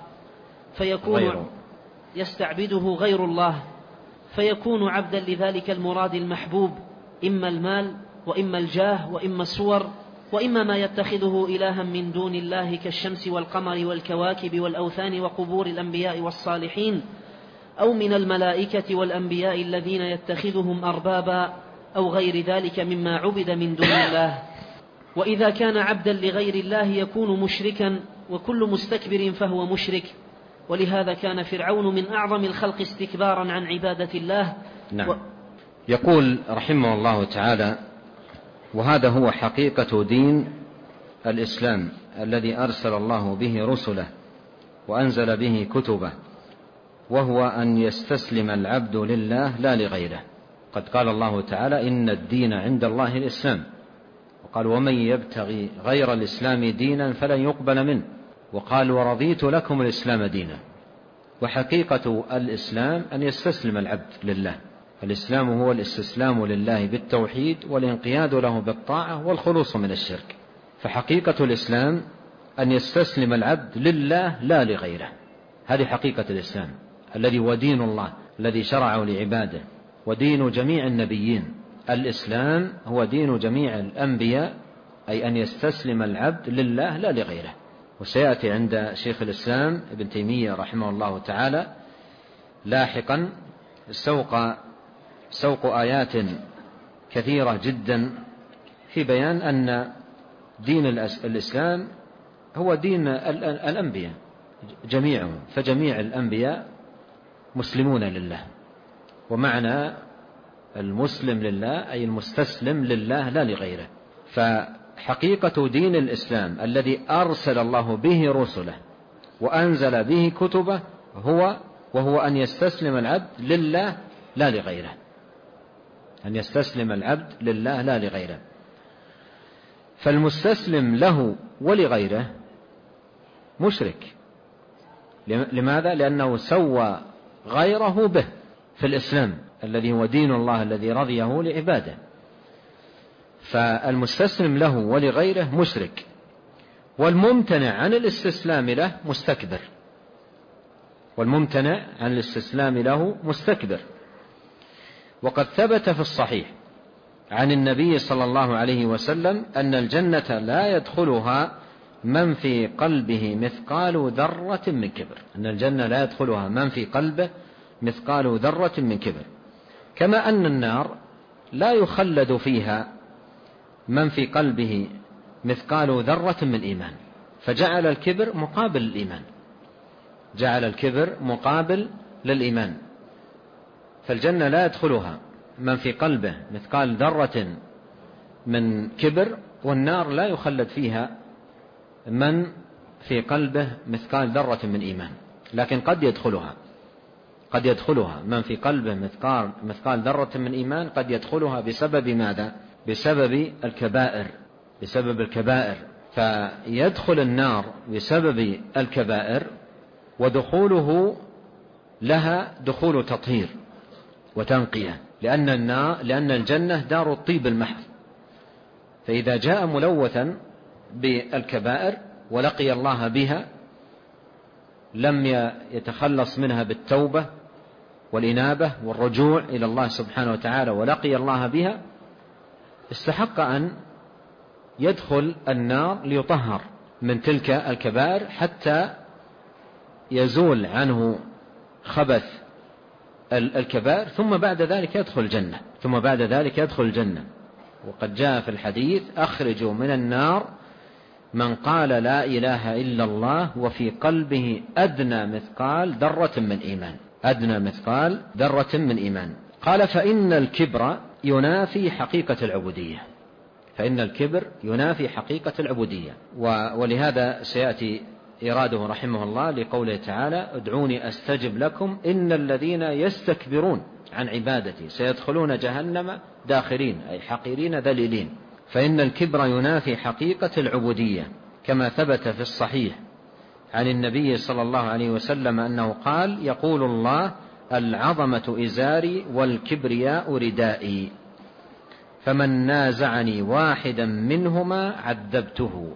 الله فيكون عبدا لذلك المراد المحبوب، إما المال وإما الجاه وإما الصور وإما ما يتخذه إلها من دون الله كالشمس والقمر والكواكب والأوثان وقبور الأنبياء والصالحين، أو من الملائكة والأنبياء الذين يتخذهم أربابا، أو غير ذلك مما عبد من دون الله. وإذا كان عبدا لغير الله يكون مشركا، وكل مستكبر فهو مشرك. ولهذا كان فرعون من أعظم الخلق استكبارا عن عبادة الله.
نعم. يقول رحمه الله تعالى: وهذا هو حقيقة دين الإسلام الذي أرسل الله به رسله وأنزل به كتبه، وهو أن يستسلم العبد لله لا لغيره. قد قال الله تعالى: إن الدين عند الله الإسلام، وقال: ومن يبتغي غير الإسلام دينا فلن يقبل منه، وقال: ورضيت لكم الإسلام دينا. وحقيقة الإسلام أن يستسلم العبد لله. الإسلام هو الاستسلام لله بالتوحيد والانقياد له بالطاعة والخلوص من الشرك. فحقيقة الإسلام أن يستسلم العبد لله لا لغيره. هذه حقيقة الإسلام الذي هو دين الله الذي شرعه لعباده ودين جميع النبيين. الإسلام هو دين جميع الأنبياء، أي أن يستسلم العبد لله لا لغيره. وسيأتي عند شيخ الإسلام ابن تيمية رحمه الله تعالى لاحقا سوق آيات كثيرة جدا في بيان أن دين الإسلام هو دين الأنبياء جميعهم، فجميع الأنبياء مسلمون لله. ومعنى المسلم لله أي المستسلم لله لا لغيره. فحقيقة دين الإسلام الذي أرسل الله به رسله وأنزل به كتبه وهو أن يستسلم العبد لله لا لغيره، أن يستسلم العبد لله لا لغيره. فالمستسلم له ولغيره مشرك. لماذا؟ لأنه سوى غيره به في الإسلام الذي هو دين الله الذي رضيه لعباده. فالمستسلم له ولغيره مشرك، والممتنع عن الاستسلام له مستكبر. والممتنع عن الاستسلام له مستكبر. وقد ثبت في الصحيح عن النبي صلى الله عليه وسلم أن الجنة لا يدخلها من في قلبه مثقال ذرة من كبر. أن الجنة لا يدخلها من في قلبه مثقال ذرة من كبر. كما أن النار لا يخلد فيها من في قلبه مثقال ذرة من إيمان. فجعل الكبر مقابل الإيمان، جعل الكبر مقابل للإيمان. فالجنة لا يدخلها من في قلبه مثقال ذرة من كبر، والنار لا يخلد فيها من في قلبه مثقال ذرة من إيمان. لكن قد يدخلها من في قلبه مثقال ذرة من إيمان، قد يدخلها بسبب ماذا؟ بسبب الكبائر. فيدخل النار بسبب الكبائر، ودخوله لها دخول تطهير وتنقية، لأن الجنة دار الطيب المحض. فإذا جاء ملوثا بالكبائر ولقي الله بها لم يتخلص منها بالتوبة والإنابة والرجوع إلى الله سبحانه وتعالى، ولقي الله بها، استحق أن يدخل النار ليطهر من تلك الكبائر حتى يزول عنه خبث الكبائر، ثم بعد ذلك يدخل الجنة. وقد جاء في الحديث: أخرجوا من النار من قال لا إله إلا الله وفي قلبه أدنى مثقال ذرة من إيمان. قال فإن الكبر ينافي حقيقة العبودية، فإن الكبر ينافي حقيقة العبودية. ولهذا سيأتي إراده رحمه الله لقوله تعالى ادعوني أستجب لكم إن الذين يستكبرون عن عبادتي سيدخلون جهنم داخرين، أي حقيرين ذليلين. فإن الكبر ينافي حقيقة العبودية، كما ثبت في الصحيح عن النبي صلى الله عليه وسلم أنه قال يقول الله العظمة إزاري والكبرياء ردائي، فمن نازعني واحدا منهما عذبته.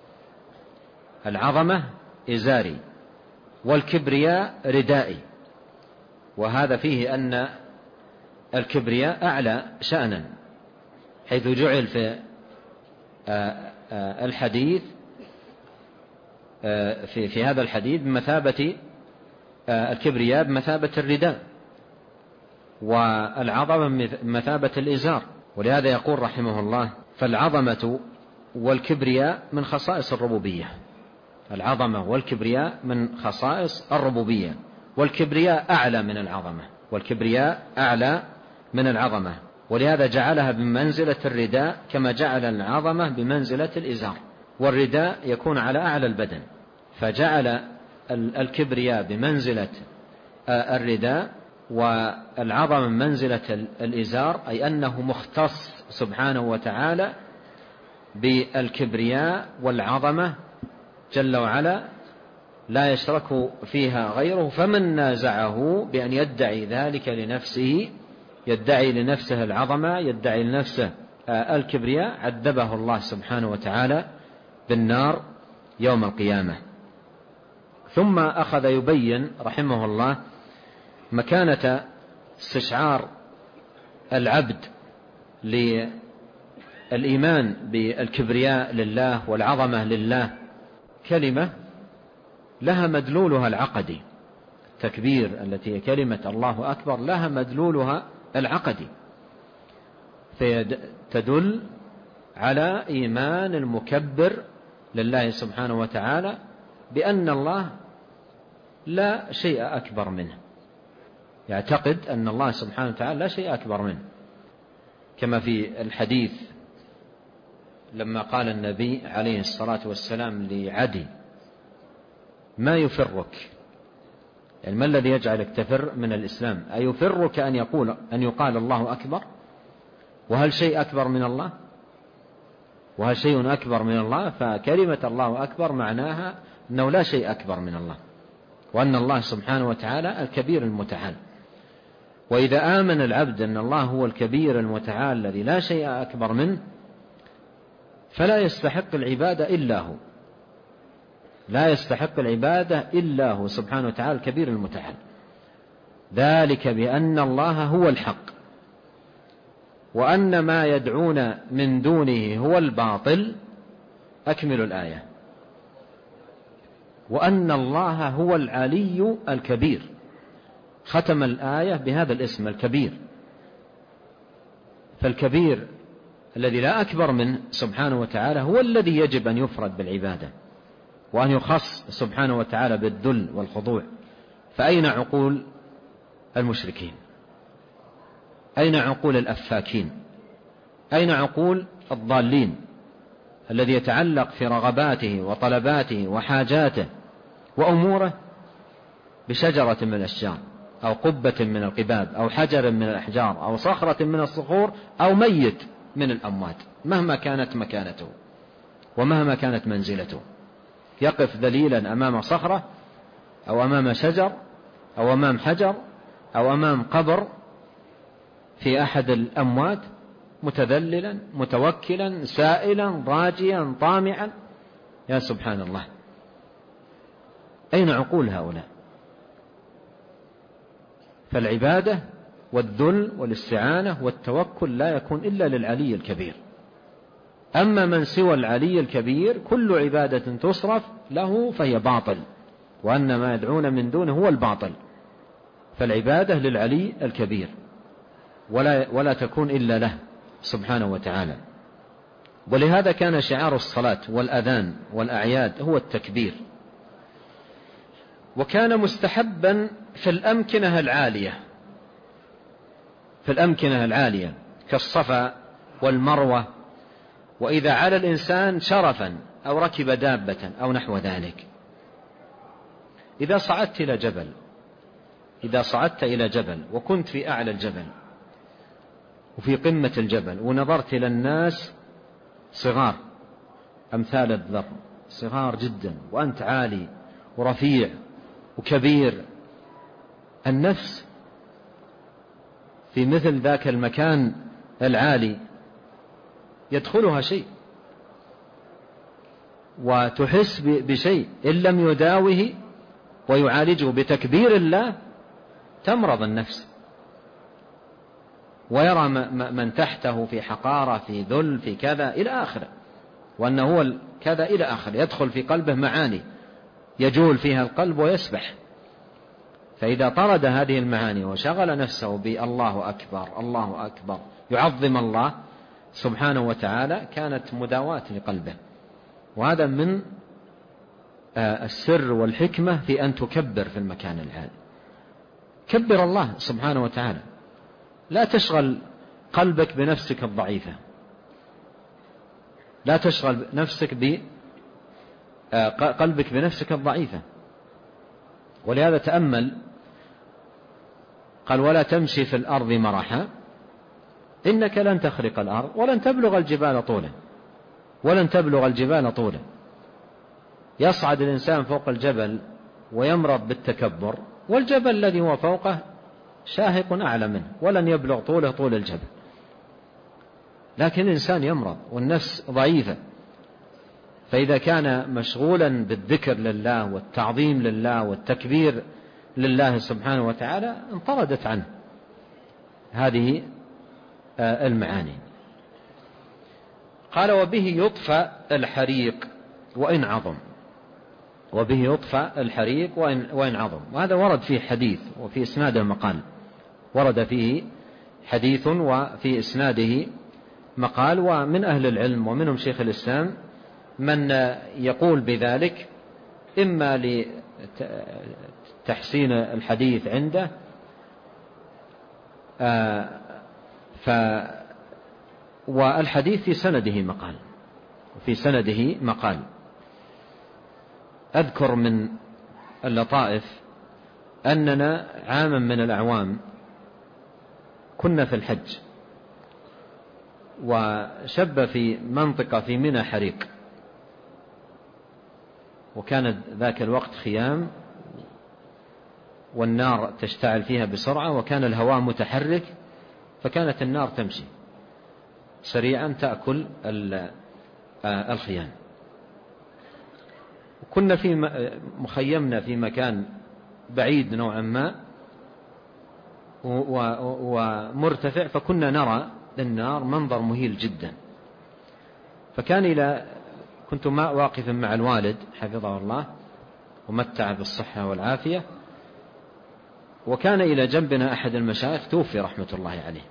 العظمة إزاري والكبرياء ردائي، وهذا فيه أن الكبرياء أعلى شأنا، حيث جعل في الحديث في هذا الحديث بمثابة الكبرياء بمثابة الرداء، والعظمة بمثابة الإزار. ولهذا يقول رحمه الله فالعظمة والكبرياء من خصائص الربوبية، العظمة والكبرياء من خصائص الربوبية، والكبرياء أعلى من العظمة، والكبرياء أعلى من العظمة، ولهذا جعلها بمنزلة الرداء كما جعل العظمة بمنزلة الإزار. والرداء يكون على أعلى البدن، فجعل الكبرياء بمنزلة الرداء والعظمة منزلة الإزار، أي أنه مختص سبحانه وتعالى بالكبرياء والعظمة جل وعلا، لا يشرك فيها غيره. فمن نازعه بأن يدعي ذلك لنفسه، يدعي لنفسه العظمة، يدعي لنفسه الكبرياء، عذبه الله سبحانه وتعالى بالنار يوم القيامة. ثم أخذ يبين رحمه الله مكانة استشعار العبد للإيمان بالكبرياء لله والعظمة لله. كلمة لها مدلولها العقدي، تكبير التي كلمة الله أكبر لها مدلولها العقدي، فتدل على إيمان المكبر لله سبحانه وتعالى بأن الله لا شيء أكبر منه، يعتقد أن الله سبحانه وتعالى لا شيء أكبر منه، كما في الحديث لما قال النبي عليه الصلاة والسلام لعدي ما يفرك، يعني ما الذي يجعلك تفر من الإسلام؟ أيفرك أن يقال الله أكبر؟ وهل شيء أكبر من الله؟ وهل شيء أكبر من الله؟ فكلمة الله أكبر معناها أنه لا شيء أكبر من الله، وأن الله سبحانه وتعالى الكبير المتعال. وإذا آمن العبد أن الله هو الكبير المتعال الذي لا شيء أكبر منه، فلا يستحق العبادة إلا هو، لا يستحق العبادة إلا هو سبحانه وتعالى الكبير المتعال. ذلك بأن الله هو الحق، وأن ما يدعون من دونه هو الباطل. أكمل الآية. وأن الله هو العلي الكبير. ختم الآية بهذا الاسم الكبير، فالكبير الذي لا أكبر منه سبحانه وتعالى هو الذي يجب أن يفرد بالعبادة، وأن يخص سبحانه وتعالى بالذل والخضوع. فأين عقول المشركين؟ أين عقول الأفاكين؟ أين عقول الضالين الذي يتعلق في رغباته وطلباته وحاجاته وأموره بشجرة من الأشجار، أو قبة من القباب، أو حجر من الأحجار، أو صخرة من الصخور، أو ميت من الأموات، مهما كانت مكانته ومهما كانت منزلته، يقف ذليلا أمام صخرة أو أمام شجر أو أمام حجر أو أمام قبر في أحد الأموات، متذللا متوكلا سائلا راجيا طامعا. يا سبحان الله، أين عقول هؤلاء؟ فالعبادة والذل والاستعانة والتوكل لا يكون إلا للعلي الكبير. أما من سوى العلي الكبير كل عبادة تصرف له فهي باطل، وأن ما يدعون من دونه هو الباطل. فالعبادة للعلي الكبير ولا تكون إلا له سبحانه وتعالى. ولهذا كان شعار الصلاة والأذان والأعياد هو التكبير، وكان مستحبا في الأمكنة العالية، في في الأمكنة العالية كالصفا والمروة، وإذا علا الإنسان شرفا أو ركب دابة أو نحو ذلك. إذا صعدت إلى جبل وكنت في أعلى الجبل وفي قمة الجبل ونظرت إلى الناس صغار أمثال الذر، صغار جدا، وأنت عالي ورفيع وكبير، النفس في مثل ذاك المكان العالي يدخلها شيء وتحس بشيء إن لم يداوه ويعالجه بتكبير الله تمرض النفس، ويرى من تحته في حقارة، في ذل، في كذا إلى آخره، وأنه هو كذا إلى آخره، يدخل في قلبه معاني يجول فيها القلب ويسبح. فإذا طرد هذه المعاني وشغل نفسه بالله أكبر الله أكبر يعظم الله سبحانه وتعالى كانت مداواة لقلبه. وهذا من السر والحكمة في أن تكبر في المكان العالي. كبر الله سبحانه وتعالى، لا تشغل قلبك بنفسك الضعيفة، لا تشغل قلبك بنفسك الضعيفة. ولهذا تأمل، قال ولا تمشي في الأرض مرحا إنك لن تخرق الأرض ولن تبلغ الجبال طولا. يصعد الإنسان فوق الجبل ويمرض بالتكبر، والجبل الذي هو فوقه شاهق أعلى منه ولن يبلغ طوله طول الجبل. لكن الإنسان يمرض والنفس ضعيفة، فإذا كان مشغولا بالذكر لله والتعظيم لله والتكبير لله سبحانه وتعالى انطردت عنه هذه المعاني. قال وبه يطفأ الحريق وإن عظم، وبه يطفأ الحريق وإن عظم. وهذا ورد فيه حديث وفي إسناده مقال، ورد فيه حديث وفي إسناده مقال. ومن أهل العلم ومنهم شيخ الإسلام من يقول بذلك إما لتحسين الحديث عنده والحديث في سنده مقال. أذكر من اللطائف أننا عاما من الأعوام كنا في الحج، وشب في منطقة في منى حريق، وكانت ذاك الوقت خيام والنار تشتعل فيها بسرعة، وكان الهواء متحرك، فكانت النار تمشي سريعا تأكل الخيام. وكنا في مخيمنا في مكان بعيد نوعا ما ومرتفع، فكنا نرى النار منظر مهيل جدا. كنت واقفا مع الوالد حفظه الله ومتع بالصحة والعافية، وكان إلى جنبنا أحد المشايخ توفي رحمة الله عليه،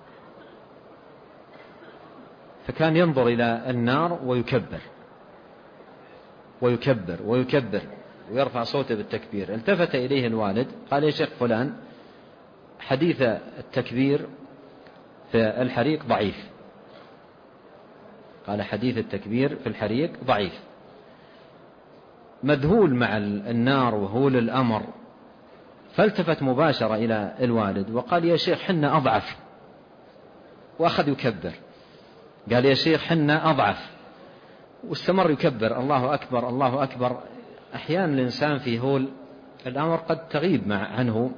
فكان ينظر إلى النار ويكبر ويرفع صوته بالتكبير. التفت إليه الوالد قال يا شيخ فلان، حديث التكبير في الحريق ضعيف. قال حديث التكبير في الحريق ضعيف. مذهول مع النار وهول الأمر، فالتفت مباشرة إلى الوالد وقال يا شيخ حنا أضعف، وأخذ يكبر. قال يا شيخ حنا أضعف، واستمر يكبر الله أكبر الله أكبر. أحيانا الإنسان في هول الأمر قد تغيب عنه.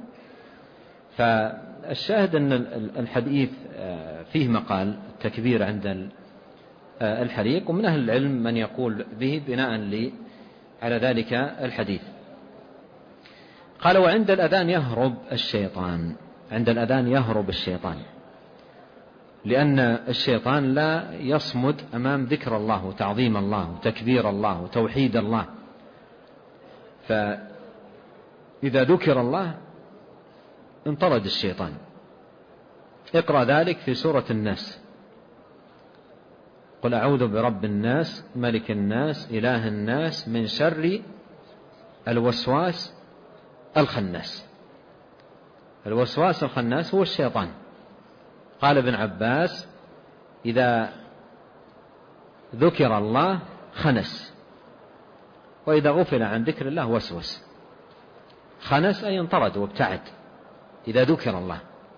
فالشاهد أن الحديث فيه مقال التكبير عند الحريق، ومن أهل العلم من يقول به بناء على ذلك الحديث. قال وعند الأذان يهرب الشيطان، عند الأذان يهرب الشيطان، لأن الشيطان لا يصمد أمام ذكر الله وتعظيم الله وتكبير الله وتوحيد الله. فإذا ذكر الله انطرد الشيطان. اقرأ ذلك في سورة الناس، قل أعوذ برب الناس ملك الناس إله الناس من شر الوسواس الخناس. الوسواس الخناس هو الشيطان، قال ابن عباس: إذا ذكر الله خنس، وإذا غفل عن ذكر الله وسوس. خنس أي انطرد وابتعد إذا ذكر الله.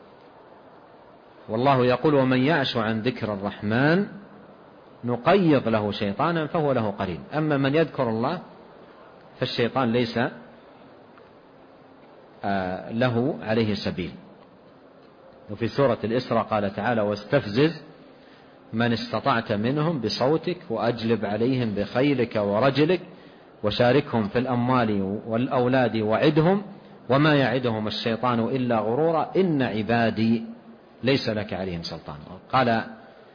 والله يقول: ومن يعش عن ذكر الرحمن نقيض له شيطانا فهو له قرين. أما من يذكر الله فالشيطان ليس له عليه سبيل. وفي سورة الإسراء قال تعالى: واستفزز من استطعت منهم بصوتك وأجلب عليهم بخيلك ورجلك وشاركهم في الأموال والأولاد وعدهم وما يعدهم الشيطان إلا غرورا إن عبادي ليس لك عليهم سلطان. قال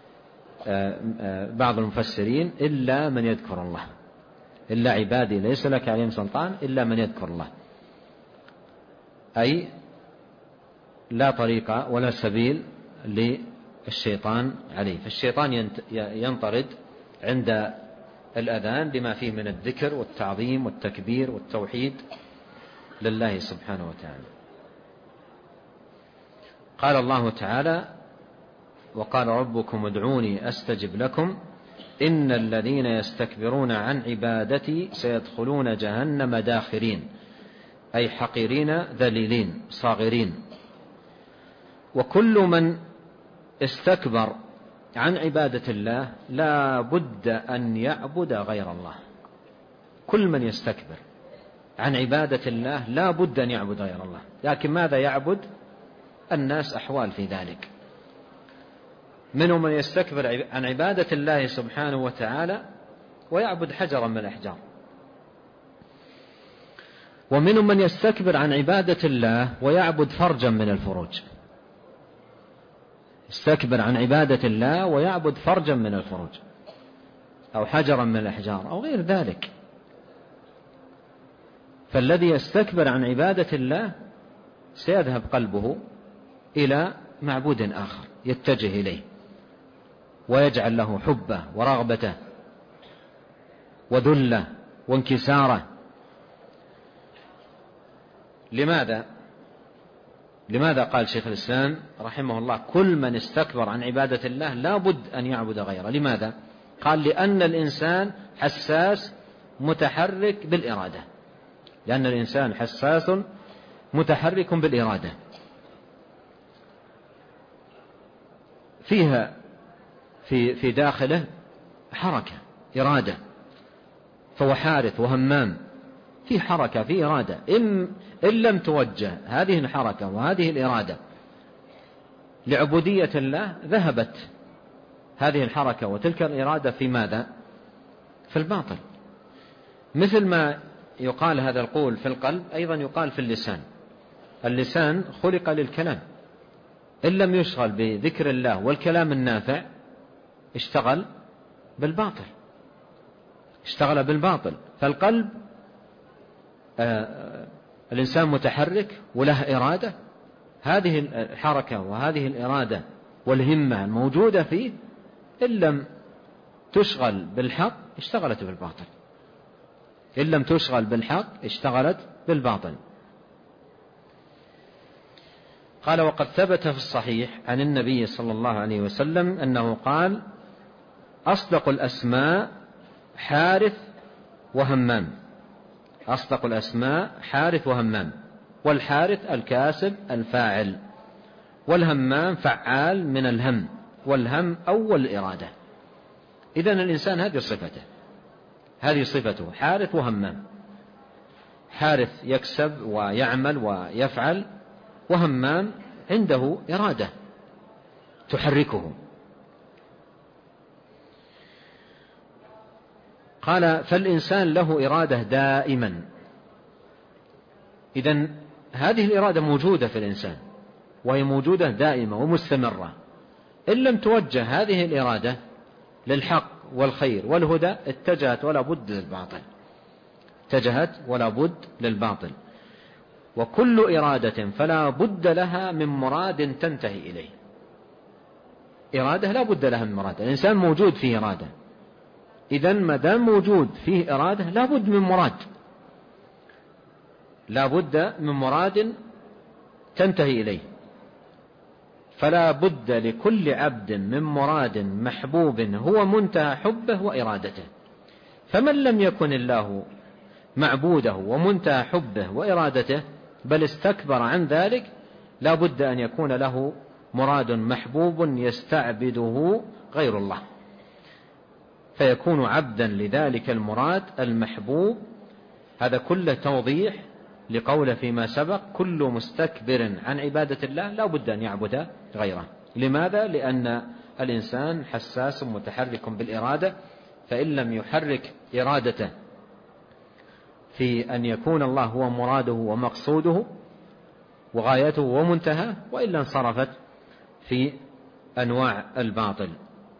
بعض المفسرين: إلا من يذكر الله، إلا عبادي ليس لك عليهم سلطان إلا من يذكر الله، أي لا طريق ولا سبيل للشيطان عليه. فالشيطان ينطرد عند الأذان بما فيه من الذكر والتعظيم والتكبير والتوحيد لله سبحانه وتعالى. قال الله تعالى: وقال ربكم ادعوني أستجب لكم إن الذين يستكبرون عن عبادتي سيدخلون جهنم داخرين، أي حقيرين ذليلين صاغرين. وكل من استكبر عن عبادة الله لا بد أن يعبد غير الله. كل من يستكبر عن عبادة الله لا بد أن يعبد غير الله. لكن ماذا يعبد؟ الناس أحوال في ذلك. منهم من يستكبر عن عبادة الله سبحانه وتعالى ويعبد حجرا من الأحجار، ومنهم من يستكبر عن عبادة الله ويعبد فرجا من الفروج. يستكبر عن عبادة الله ويعبد فرجا من الفروج أو حجرا من الأحجار أو غير ذلك. فالذي يستكبر عن عبادة الله سيذهب قلبه إلى معبود آخر يتجه إليه ويجعل له حبه ورغبته وذله وانكساره. لماذا قال شيخ الإسلام رحمه الله: كل من استكبر عن عبادة الله لا بد أن يعبد غيره؟ لماذا؟ قال: لأن الإنسان حساس متحرك بالإرادة. لأن الإنسان حساس متحرك بالإرادة، فيها في داخله حركة إرادة، فهو حارث وهمام، في حركة في إرادة. إن لم توجه هذه الحركة وهذه الإرادة لعبودية الله ذهبت هذه الحركة وتلك الإرادة في ماذا؟ في الباطل. مثل ما يقال هذا القول في القلب أيضا يقال في اللسان. اللسان خلق للكلام، إن لم يشغل بذكر الله والكلام النافع اشتغل بالباطل. فالقلب الإنسان متحرك وله إرادة، هذه الحركة وهذه الإرادة والهمة الموجودة فيه إن لم تشغل بالحق اشتغلت بالباطل. إن لم تشغل بالحق اشتغلت بالباطل. قال: وقد ثبت في الصحيح عن النبي صلى الله عليه وسلم أنه قال: أصدق الأسماء حارث وهمام. أصدق الأسماء حارث وهمام. والحارث الكاسب الفاعل، والهمام فعال من الهم، والهم أول الإرادة. إذن الإنسان هذه صفته حارث وهمام. حارث يكسب ويعمل ويفعل، وهمام عنده إرادة تحركه. قال: فالإنسان له إرادة دائما. إذن هذه الإرادة موجودة في الإنسان، وهي موجودة دائمة ومستمرة. إن لم توجه هذه الإرادة للحق والخير والهدى اتجهت ولا بد للباطل. وكل إرادة فلا بد لها من مراد تنتهي إليه. إرادة لا بد لها من مراد. الإنسان موجود فيه إرادة، إذن ما دام موجود فيه إرادة لا بد من مراد تنتهي إليه. فلا بد لكل عبد من مراد محبوب هو منتهى حبه وإرادته. فمن لم يكن الله معبوده ومنتهى حبه وإرادته بل استكبر عن ذلك لا بد أن يكون له مراد محبوب يستعبده غير الله، فيكون عبدا لذلك المراد المحبوب. هذا كله توضيح لقوله فيما سبق: كل مستكبر عن عبادة الله لا بد أن يعبد غيره. لماذا؟ لأن الإنسان حساس متحرك بالإرادة، فإن لم يحرك إرادته في أن يكون الله هو مراده ومقصوده وغايته ومنتهى، وإلا انصرفت في أنواع الباطل،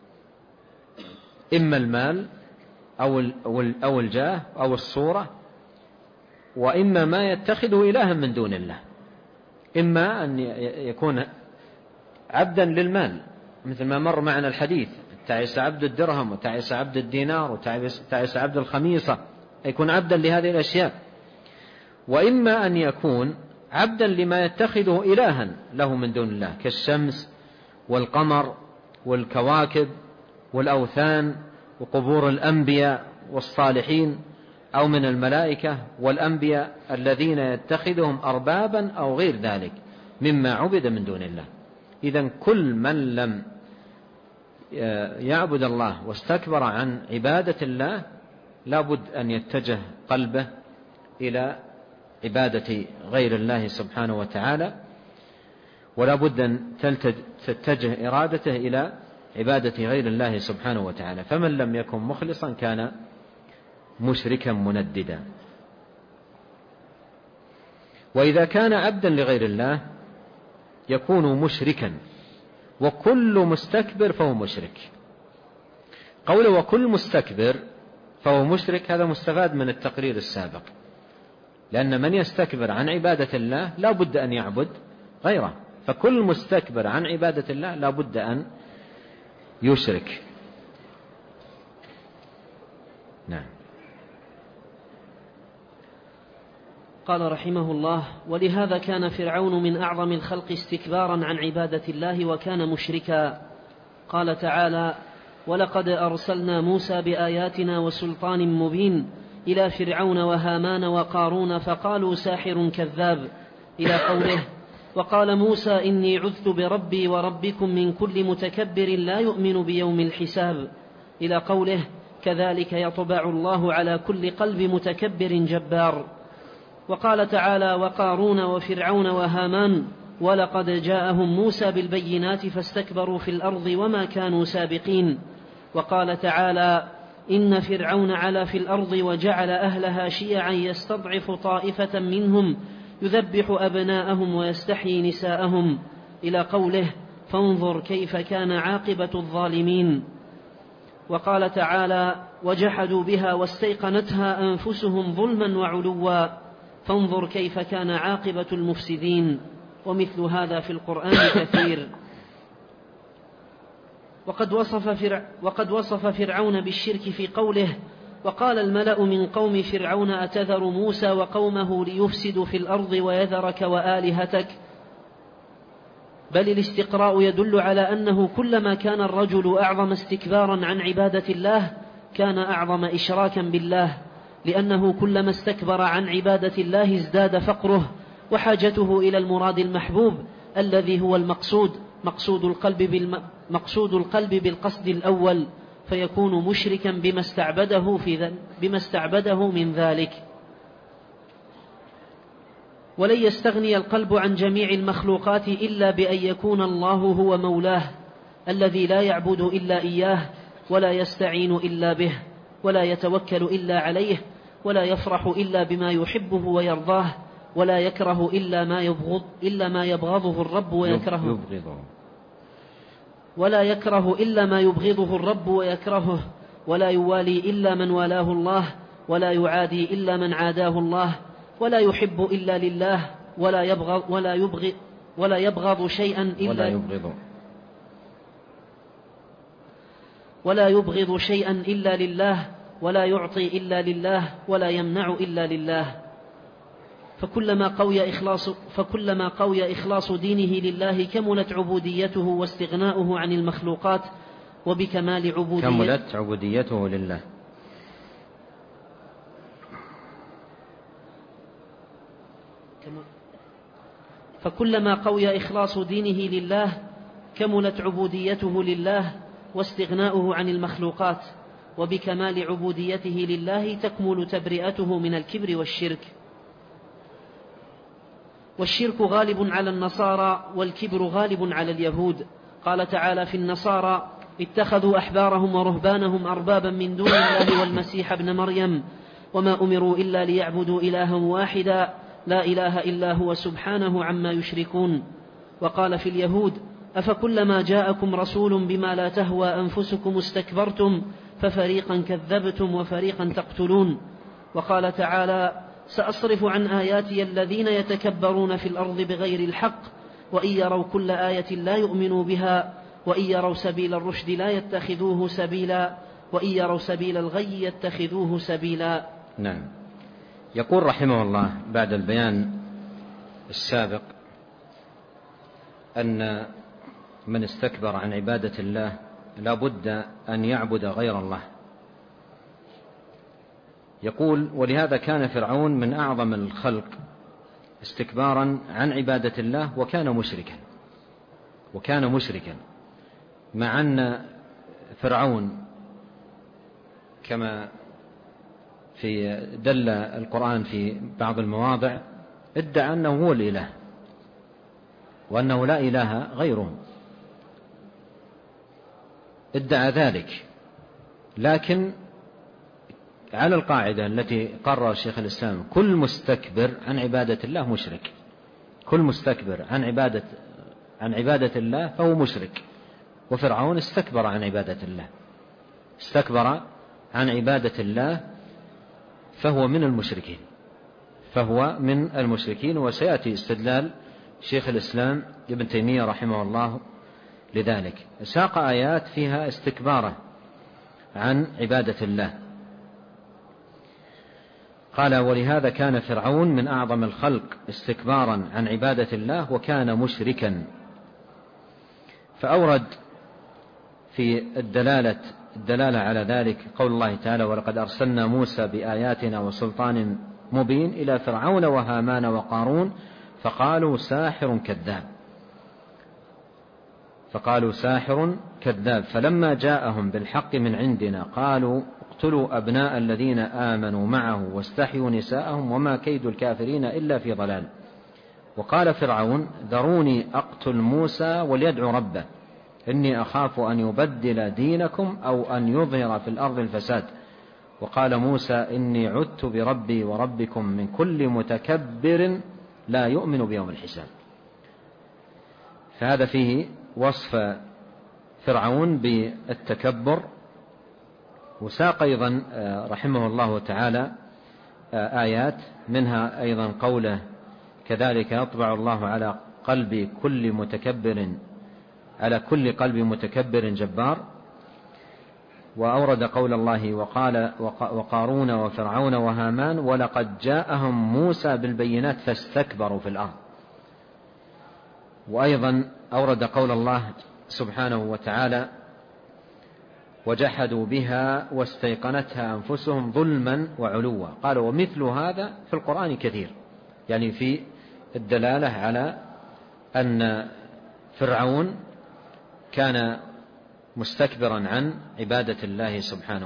إما المال أو الجاه أو الصورة، وإما ما يتخذه إلها من دون الله. إما أن يكون عبدا للمال مثل ما مر معنا الحديث: تعس عبد الدرهم وتعس عبد الدينار وتعس عبد الخميصة، يكون عبدا لهذه الأشياء. وإما أن يكون عبدا لما يتخذه إلها له من دون الله، كالشمس والقمر والكواكب والأوثان وقبور الأنبياء والصالحين، أو من الملائكة والأنبياء الذين يتخذهم أربابا أو غير ذلك مما عبد من دون الله. إذن كل من لم يعبد الله واستكبر عن عبادة الله لابد أن يتجه قلبه إلى عبادة غير الله سبحانه وتعالى، ولا بد أن تتجه إرادته إلى عبادة غير الله سبحانه وتعالى. فمن لم يكن مخلصا كان مشركا منددا. وإذا كان عبدا لغير الله يكون مشركا، وكل مستكبر فهو مشرك. قوله وكل مستكبر فهو مشرك هذا مستفاد من التقرير السابق، لأن من يستكبر عن عبادة الله لا بد أن يعبد غيره، فكل مستكبر عن عبادة الله لا بد أن يشرك. نعم.
قال رحمه الله: ولهذا كان فرعون من أعظم الخلق استكبارا عن عبادة الله وكان مشركا. قال تعالى: ولقد أرسلنا موسى بآياتنا وسلطان مبين إلى فرعون وهامان وقارون فقالوا ساحر كذاب، إلى قوله: وقال موسى إني عذت بربي وربكم من كل متكبر لا يؤمن بيوم الحساب، إلى قوله: كذلك يطبع الله على كل قلب متكبر جبار. وقال تعالى: وقارون وفرعون وهامان ولقد جاءهم موسى بالبينات فاستكبروا في الأرض وما كانوا سابقين. وقال تعالى: إن فرعون علا في الأرض وجعل أهلها شيعا يستضعف طائفة منهم يذبح أبناءهم ويستحيي نساءهم، إلى قوله: فانظر كيف كان عاقبة الظالمين. وقال تعالى: وجحدوا بها واستيقنتها أنفسهم ظلما وعلوا فانظر كيف كان عاقبة المفسدين. ومثل هذا في القرآن كثير. وقد وصف فرعون بالشرك في قوله: وقال الملأ من قوم فرعون أتذر موسى وقومه ليفسدوا في الأرض ويذرك وآلهتك. بل الاستقراء يدل على أنه كلما كان الرجل أعظم استكبارا عن عبادة الله كان أعظم إشراكا بالله، لأنه كلما استكبر عن عبادة الله ازداد فقره وحاجته إلى المراد المحبوب الذي هو مقصود القلب بالقصد الأول، فيكون مشركا بما استعبده من ذلك. ولن يستغني القلب عن جميع المخلوقات إلا بأن يكون الله هو مولاه الذي لا يعبد إلا إياه ولا يستعين إلا به ولا يتوكل إلا عليه ولا يفرح إلا بما يحبه ويرضاه ولا يكره إلا ما يبغضه الرب ويكرهه ولا يكره إلا ما يبغضه الرب ويكرهه ولا يوالي إلا من والاه الله ولا يعادي إلا من عاداه الله ولا يحب إلا لله ولا يبغض شيئا إلا لله ولا يعطي إلا لله ولا يمنع إلا لله. فكلما قوي إخلاص دينه لله كملت عبوديته واستغناؤه عن المخلوقات، وبكمال
كملت عبوديته لله.
فكلما قوي إخلاص دينه لله كملت عبوديته لله واستغناؤه عن المخلوقات، وبكمال عبوديته لله تكمل تبرئته من الكبر والشرك. والشرك غالب على النصارى والكبر غالب على اليهود. قال تعالى في النصارى: اتخذوا أحبارهم ورهبانهم أربابا من دون الله والمسيح ابن مريم وما أمروا إلا ليعبدوا إلها واحدا لا إله إلا هو سبحانه عما يشركون. وقال في اليهود: أفكلما جاءكم رسول بما لا تهوى أنفسكم استكبرتم ففريقا كذبتم وفريقا تقتلون. وقال تعالى: سأصرف عن آياتي الذين يتكبرون في الأرض بغير الحق وإن يروا كل آية لا يؤمنوا بها وإن يروا سبيل الرشد لا يتخذوه سبيلا وإن يروا سبيل الغي يتخذوه سبيلا.
نعم. يقول رحمه الله بعد البيان السابق أن من استكبر عن عبادة الله لا بد أن يعبد غير الله. يقول: ولهذا كان فرعون من أعظم الخلق استكبارا عن عبادة الله وكان مشركا مع أن فرعون كما في دل القرآن في بعض المواضع ادعى أنه هو الإله وأنه لا إله غيره، ادعى ذلك. لكن على القاعدة التي قرر شيخ الإسلام: كل مستكبر عن عبادة الله مشرك. كل مستكبر عن عبادة الله فهو مشرك. وفرعون استكبر عن عبادة الله، استكبر عن عبادة الله فهو من المشركين. وسيأتي استدلال شيخ الإسلام ابن تيمية رحمه الله لذلك. ساق آيات فيها استكباره عن عبادة الله. قال: ولهذا كان فرعون من أعظم الخلق استكبارا عن عبادة الله وكان مشركا. فأورد في الدلالة على ذلك قول الله تعالى: ولقد أرسلنا موسى بآياتنا وسلطان مبين إلى فرعون وهامان وقارون فقالوا ساحر كذاب فلما جاءهم بالحق من عندنا قالوا اقتلوا أبناء الذين آمنوا معه واستحيوا نساءهم وما كيد الكافرين إلا في ضلال. وقال فرعون: ذروني أقتل موسى وليدعو ربه إني أخاف أن يبدل دينكم أو أن يظهر في الأرض الفساد. وقال موسى: إني عدت بربي وربكم من كل متكبر لا يؤمن بيوم الحساب. فهذا فيه وصف فرعون بالتكبر. وساق أيضا رحمه الله تعالى آيات منها أيضا قوله: كذلك يطبع الله على كل قلب متكبر جبار. وأورد قول الله: وقارون وفرعون وهامان ولقد جاءهم موسى بالبينات فاستكبروا في الأرض. وأيضا أورد قول الله سبحانه وتعالى: وجحدوا بها واستيقنتها أنفسهم ظلما وعلوا. قال: ومثل هذا في القرآن كثير، يعني في الدلالة على أن فرعون كان مستكبرا عن عبادة الله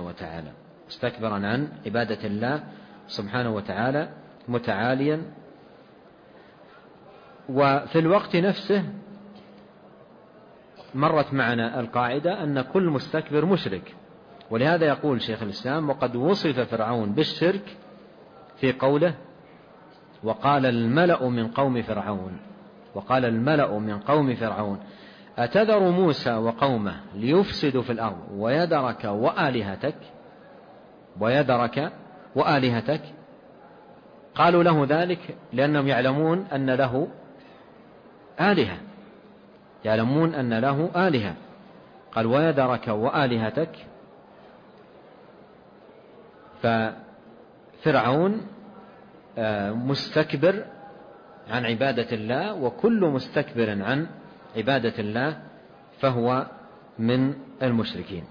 سبحانه وتعالى متعاليا. وفي الوقت نفسه مرت معنا القاعدة أن كل مستكبر مشرك. ولهذا يقول شيخ الإسلام: وقد وصف فرعون بالشرك في قوله: وقال الملأ من قوم فرعون أتذر موسى وقومه ليفسدوا في الأرض ويذرك وآلهتك. قالوا له ذلك لأنهم يعلمون أن له آلهة. قال: ويذرك وآلهتك. ففرعون مستكبر عن عبادة الله، وكل مستكبر عن عبادة الله فهو من المشركين.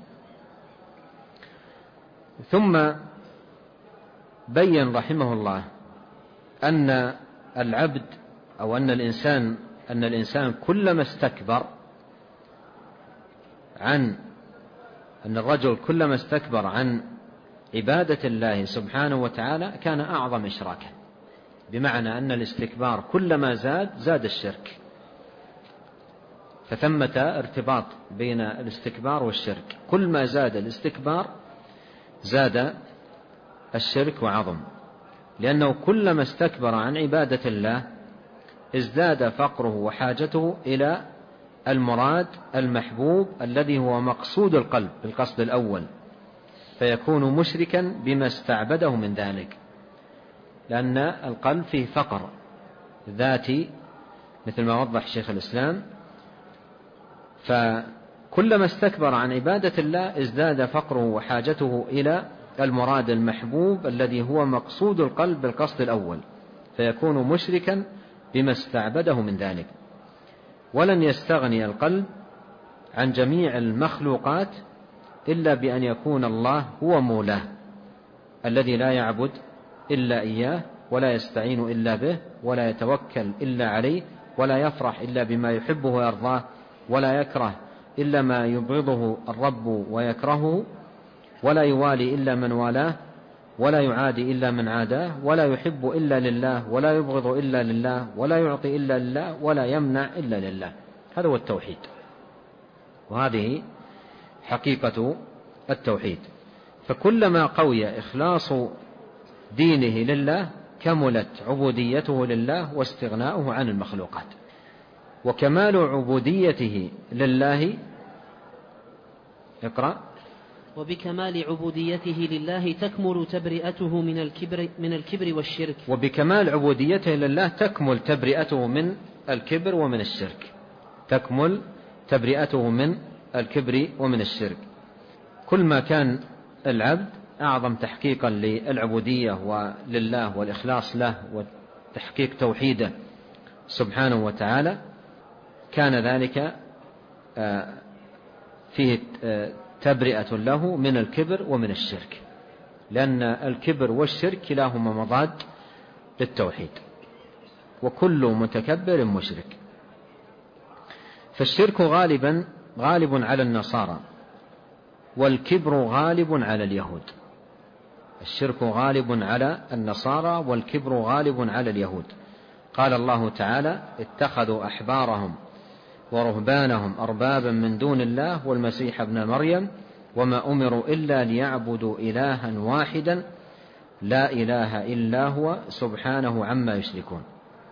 ثم بين رحمه الله أن العبد أو أن الإنسان كلما استكبر أن الرجل كلما استكبر عن عبادة الله سبحانه وتعالى كان أعظم إشراكا، بمعنى أن الاستكبار كلما زاد الشرك، فثمة ارتباط بين الاستكبار والشرك، كل ما زاد الاستكبار زاد الشرك وعظم، لأنه كلما استكبر عن عبادة الله ازداد فقره وحاجته إلى المراد المحبوب الذي هو مقصود القلب بالقصد الأول، فيكون مشركا بما استعبده من ذلك، لأن القلب فيه فقر ذاتي مثل ما وضح شيخ الإسلام، فكلما استكبر عن عبادة الله ازداد فقره وحاجته إلى المراد المحبوب الذي هو مقصود القلب بالقصد الأول، فيكون مشركا بما استعبده من ذلك. ولن يستغني القلب عن جميع المخلوقات إلا بأن يكون الله هو مولاه الذي لا يعبد إلا إياه، ولا يستعين إلا به، ولا يتوكل إلا عليه، ولا يفرح إلا بما يحبه ويرضاه، ولا يكره إلا ما يبغضه الرب ويكرهه، ولا يوالي إلا من والاه، ولا يعادي إلا من عاداه، ولا يحب إلا لله، ولا يبغض إلا لله، ولا يعطي إلا لله، ولا يمنع إلا لله. هذا هو التوحيد، وهذه حقيقة التوحيد. فكلما قوي إخلاص دينه لله كملت عبوديته لله واستغناؤه عن المخلوقات. وكمال عبوديته لله اقرأ.
وبكمال عبوديته لله تكمل تبرئته من الكبر والشرك.
وبكمال عبوديته لله تكمل تبرئته من الكبر ومن الشرك، تكمل تبرئته من الكبر ومن الشرك. كل ما كان العبد أعظم تحقيقا للعبودية ولله والإخلاص له وتحقيق توحيده سبحانه وتعالى، كان ذلك فيه تبرئة له من الكبر ومن الشرك، لأن الكبر والشرك كلاهما مضاد للتوحيد، وكل متكبر مشرك. فالشرك غالب على النصارى، والكبر غالب على اليهود. الشرك غالب على النصارى والكبر غالب على اليهود. قال الله تعالى: اتخذوا أحبارهم ورهبانهم أربابا من دون الله والمسيح ابن مريم وما أمروا إلا ليعبدوا إلها واحدا لا إله إلا هو سبحانه عما يشركون.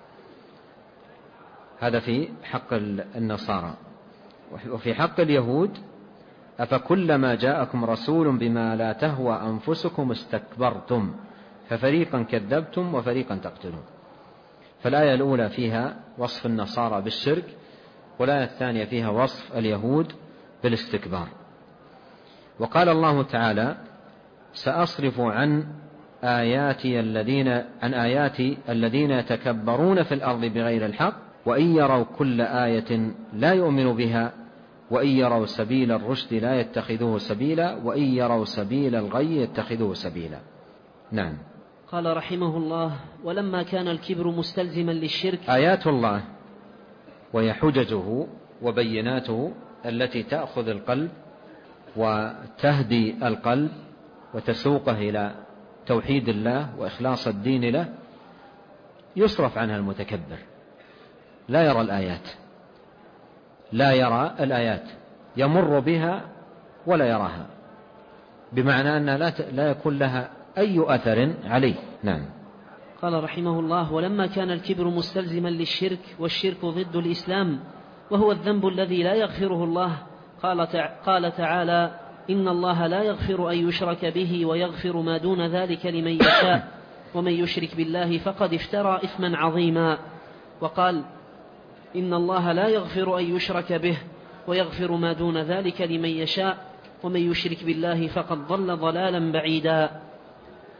هذا في حق النصارى. وفي حق اليهود: أفكلما جاءكم رسول بما لا تهوى أنفسكم استكبرتم ففريقا كذبتم وفريقا تقتلون. فالآية الأولى فيها وصف النصارى بالشرك، والآية الثانية فيها وصف اليهود بالاستكبار. وقال الله تعالى: سأصرف عن آياتي الذين يتكبرون في الأرض بغير الحق وإن يروا كل آية لا يؤمنوا بها وإن يروا سبيل الرشد لا يتخذوه سبيلا وإن يروا سبيل الغي يتخذوه سبيلا. نعم.
قال رحمه الله: ولما كان الكبر مستلزما للشرك.
آيات الله وهي حججه وبيناته التي تأخذ القلب وتهدي القلب وتسوقه إلى توحيد الله وإخلاص الدين له، يصرف عنها المتكبر، لا يرى الآيات، يمر بها ولا يراها، بمعنى أنها لا يكون لها أي أثر عليه. نعم.
قال رحمه الله: ولما كان الكبر مستلزما للشرك والشرك ضد الإسلام وهو الذنب الذي لا يغفره الله، قال تعالى: إن الله لا يغفر أن يشرك به ويغفر ما دون ذلك لمن يشاء ومن يشرك بالله فقد افترى إثما عظيما. وقال: إن الله لا يغفر أن يشرك به ويغفر ما دون ذلك لمن يشاء ومن يشرك بالله فقد ضل ضلالا بعيدا.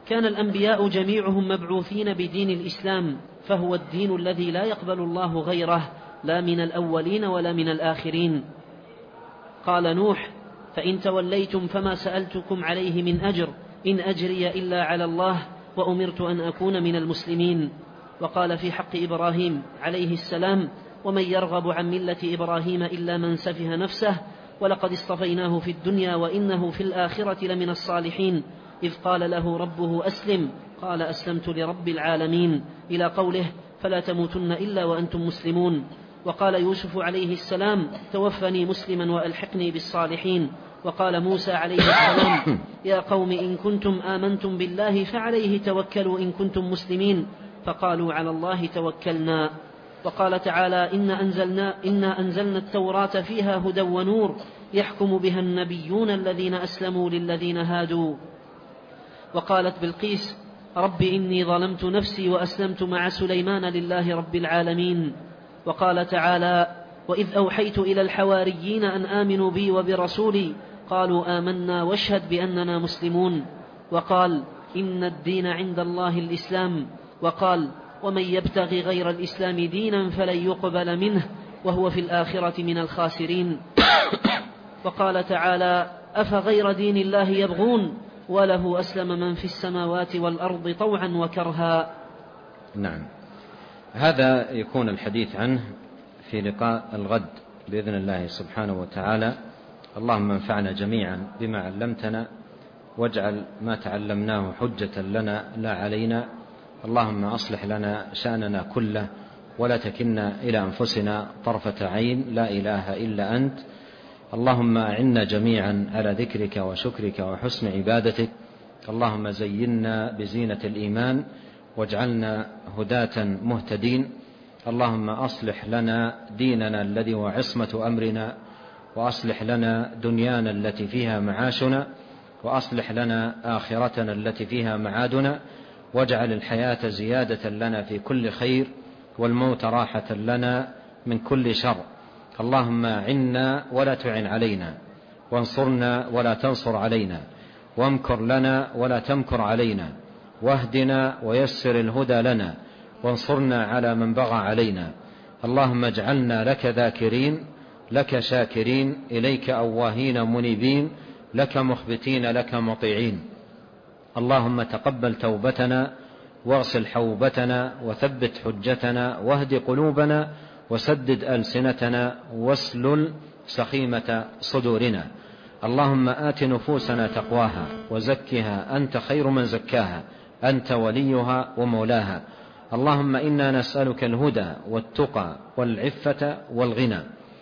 كان الأنبياء جميعهم مبعوثين بدين الإسلام، فهو الدين الذي لا يقبل الله غيره، لا من الأولين ولا من الآخرين. قال نوح: فإن توليتم فما سألتكم عليه من أجر، إن أجري إلا على الله، وأمرت أن أكون من المسلمين. وقال في حق إبراهيم عليه السلام: ومن يرغب عن ملة إبراهيم إلا من سفه نفسه، ولقد اصطفيناه في الدنيا وإنه في الآخرة لمن الصالحين، إذ قال له ربه أسلم، قال أسلمت لرب العالمين، إلى قوله: فلا تموتن إلا وأنتم مسلمون. وقال يوسف عليه السلام: توفني مسلما وألحقني بالصالحين. وقال موسى عليه السلام: يا قوم إن كنتم آمنتم بالله فعليه توكلوا إن كنتم مسلمين، فقالوا على الله توكلنا. وقال تعالى: إنا أنزلنا التوراة فيها هدى ونور، يحكم بها النبيون الذين أسلموا للذين هادوا. وقالت بلقيس: رب إني ظلمت نفسي وأسلمت مع سليمان لله رب العالمين. وقال تعالى: وإذ أوحيت إلى الحواريين أن آمنوا بي وبرسولي، قالوا آمنا واشهد بأننا مسلمون. وقال: إن الدين عند الله الإسلام. وقال: ومن يبتغي غير الإسلام دينا فلن يقبل منه وهو في الآخرة من الخاسرين. وقال تعالى: أفغير دين الله يبغون وله أسلم من في السماوات والأرض طوعا وكرها.
نعم، هذا يكون الحديث عنه في لقاء الغد بإذن الله سبحانه وتعالى. اللهم انفعنا جميعا بما علمتنا، واجعل ما تعلمناه حجة لنا لا علينا. اللهم أصلح لنا شأننا كله، ولا تكلنا إلى أنفسنا طرفة عين، لا إله إلا أنت. اللهم أعنا جميعا على ذكرك وشكرك وحسن عبادتك. اللهم زينا بزينة الإيمان واجعلنا هداة مهتدين. اللهم أصلح لنا ديننا الذي هو عصمة أمرنا، وأصلح لنا دنيانا التي فيها معاشنا، وأصلح لنا آخرتنا التي فيها معادنا، واجعل الحياة زيادة لنا في كل خير، والموت راحة لنا من كل شر. اللهم عنا ولا تعن علينا، وانصرنا ولا تنصر علينا، وامكر لنا ولا تمكر علينا، واهدنا ويسر الهدى لنا، وانصرنا على من بغى علينا. اللهم اجعلنا لك ذاكرين، لك شاكرين، إليك أواهين منيبين، لك مخبتين، لك مطيعين. اللهم تقبل توبتنا، واغسل حوبتنا، وثبت حجتنا، واهد قلوبنا، وسدد ألسنتنا، واسلل سخيمة صدورنا. اللهم آت نفوسنا تقواها وزكها، أنت خير من زكاها، أنت وليها ومولاها. اللهم إنا نسألك الهدى والتقى والعفة والغنى.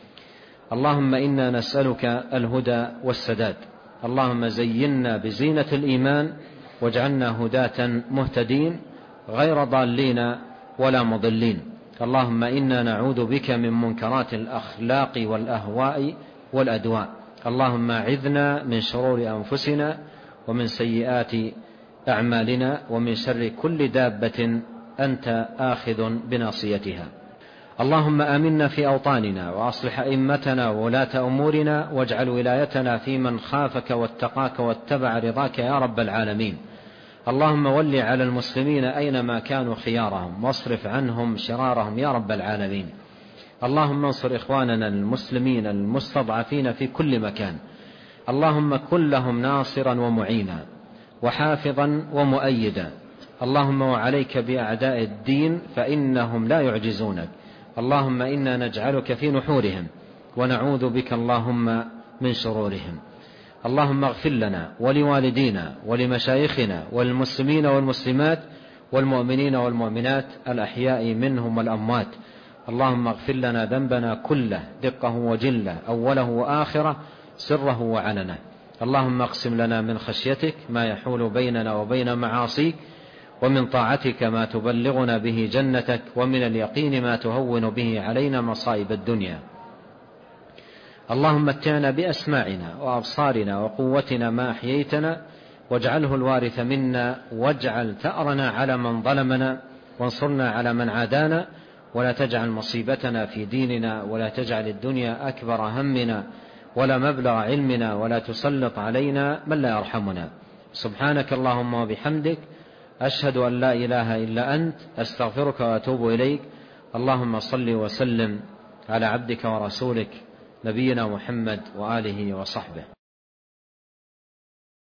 اللهم إنا نسألك الهدى والسداد. اللهم زينا بزينة الإيمان، واجعلنا هداة مهتدين غير ضالين ولا مضلين. اللهم إنا نعوذ بك من منكرات الأخلاق والأهواء والأدواء. اللهم أعذنا من شرور أنفسنا ومن سيئات أعمالنا، ومن شر كل دابة أنت آخذ بناصيتها. اللهم آمنا في أوطاننا، وأصلح أئمتنا وولاة أمورنا، واجعل ولايتنا في من خافك واتقاك واتبع رضاك يا رب العالمين. اللهم ول على المسلمين أينما كانوا خيارهم، واصرف عنهم شرارهم يا رب العالمين. اللهم انصر إخواننا المسلمين المستضعفين في كل مكان. اللهم كن لهم ناصرا ومعينا، وحافظا ومؤيدا. اللهم وعليك بأعداء الدين فإنهم لا يعجزونك. اللهم إنا نجعلك في نحورهم، ونعوذ بك اللهم من شرورهم. اللهم اغفر لنا ولوالدينا ولمشايخنا والمسلمين والمسلمات والمؤمنين والمؤمنات الأحياء منهم والأموات. اللهم اغفر لنا ذنبنا كله، دقه وجله، أوله وآخره، سره وعلنه. اللهم اقسم لنا من خشيتك ما يحول بيننا وبين معاصيك، ومن طاعتك ما تبلغنا به جنتك، ومن اليقين ما تهون به علينا مصائب الدنيا. اللهم متعنا بأسماعنا وأبصارنا وقوتنا ما أحييتنا، واجعله الوارث منا، واجعل ثأرنا على من ظلمنا، وانصرنا على من عادانا، ولا تجعل مصيبتنا في ديننا، ولا تجعل الدنيا أكبر همنا ولا مبلغ علمنا، ولا تسلط علينا من لا يرحمنا. سبحانك اللهم وبحمدك، أشهد أن لا إله إلا أنت، أستغفرك وأتوب إليك. اللهم صل وسلم على عبدك ورسولك نبينا محمد وآله وصحبه.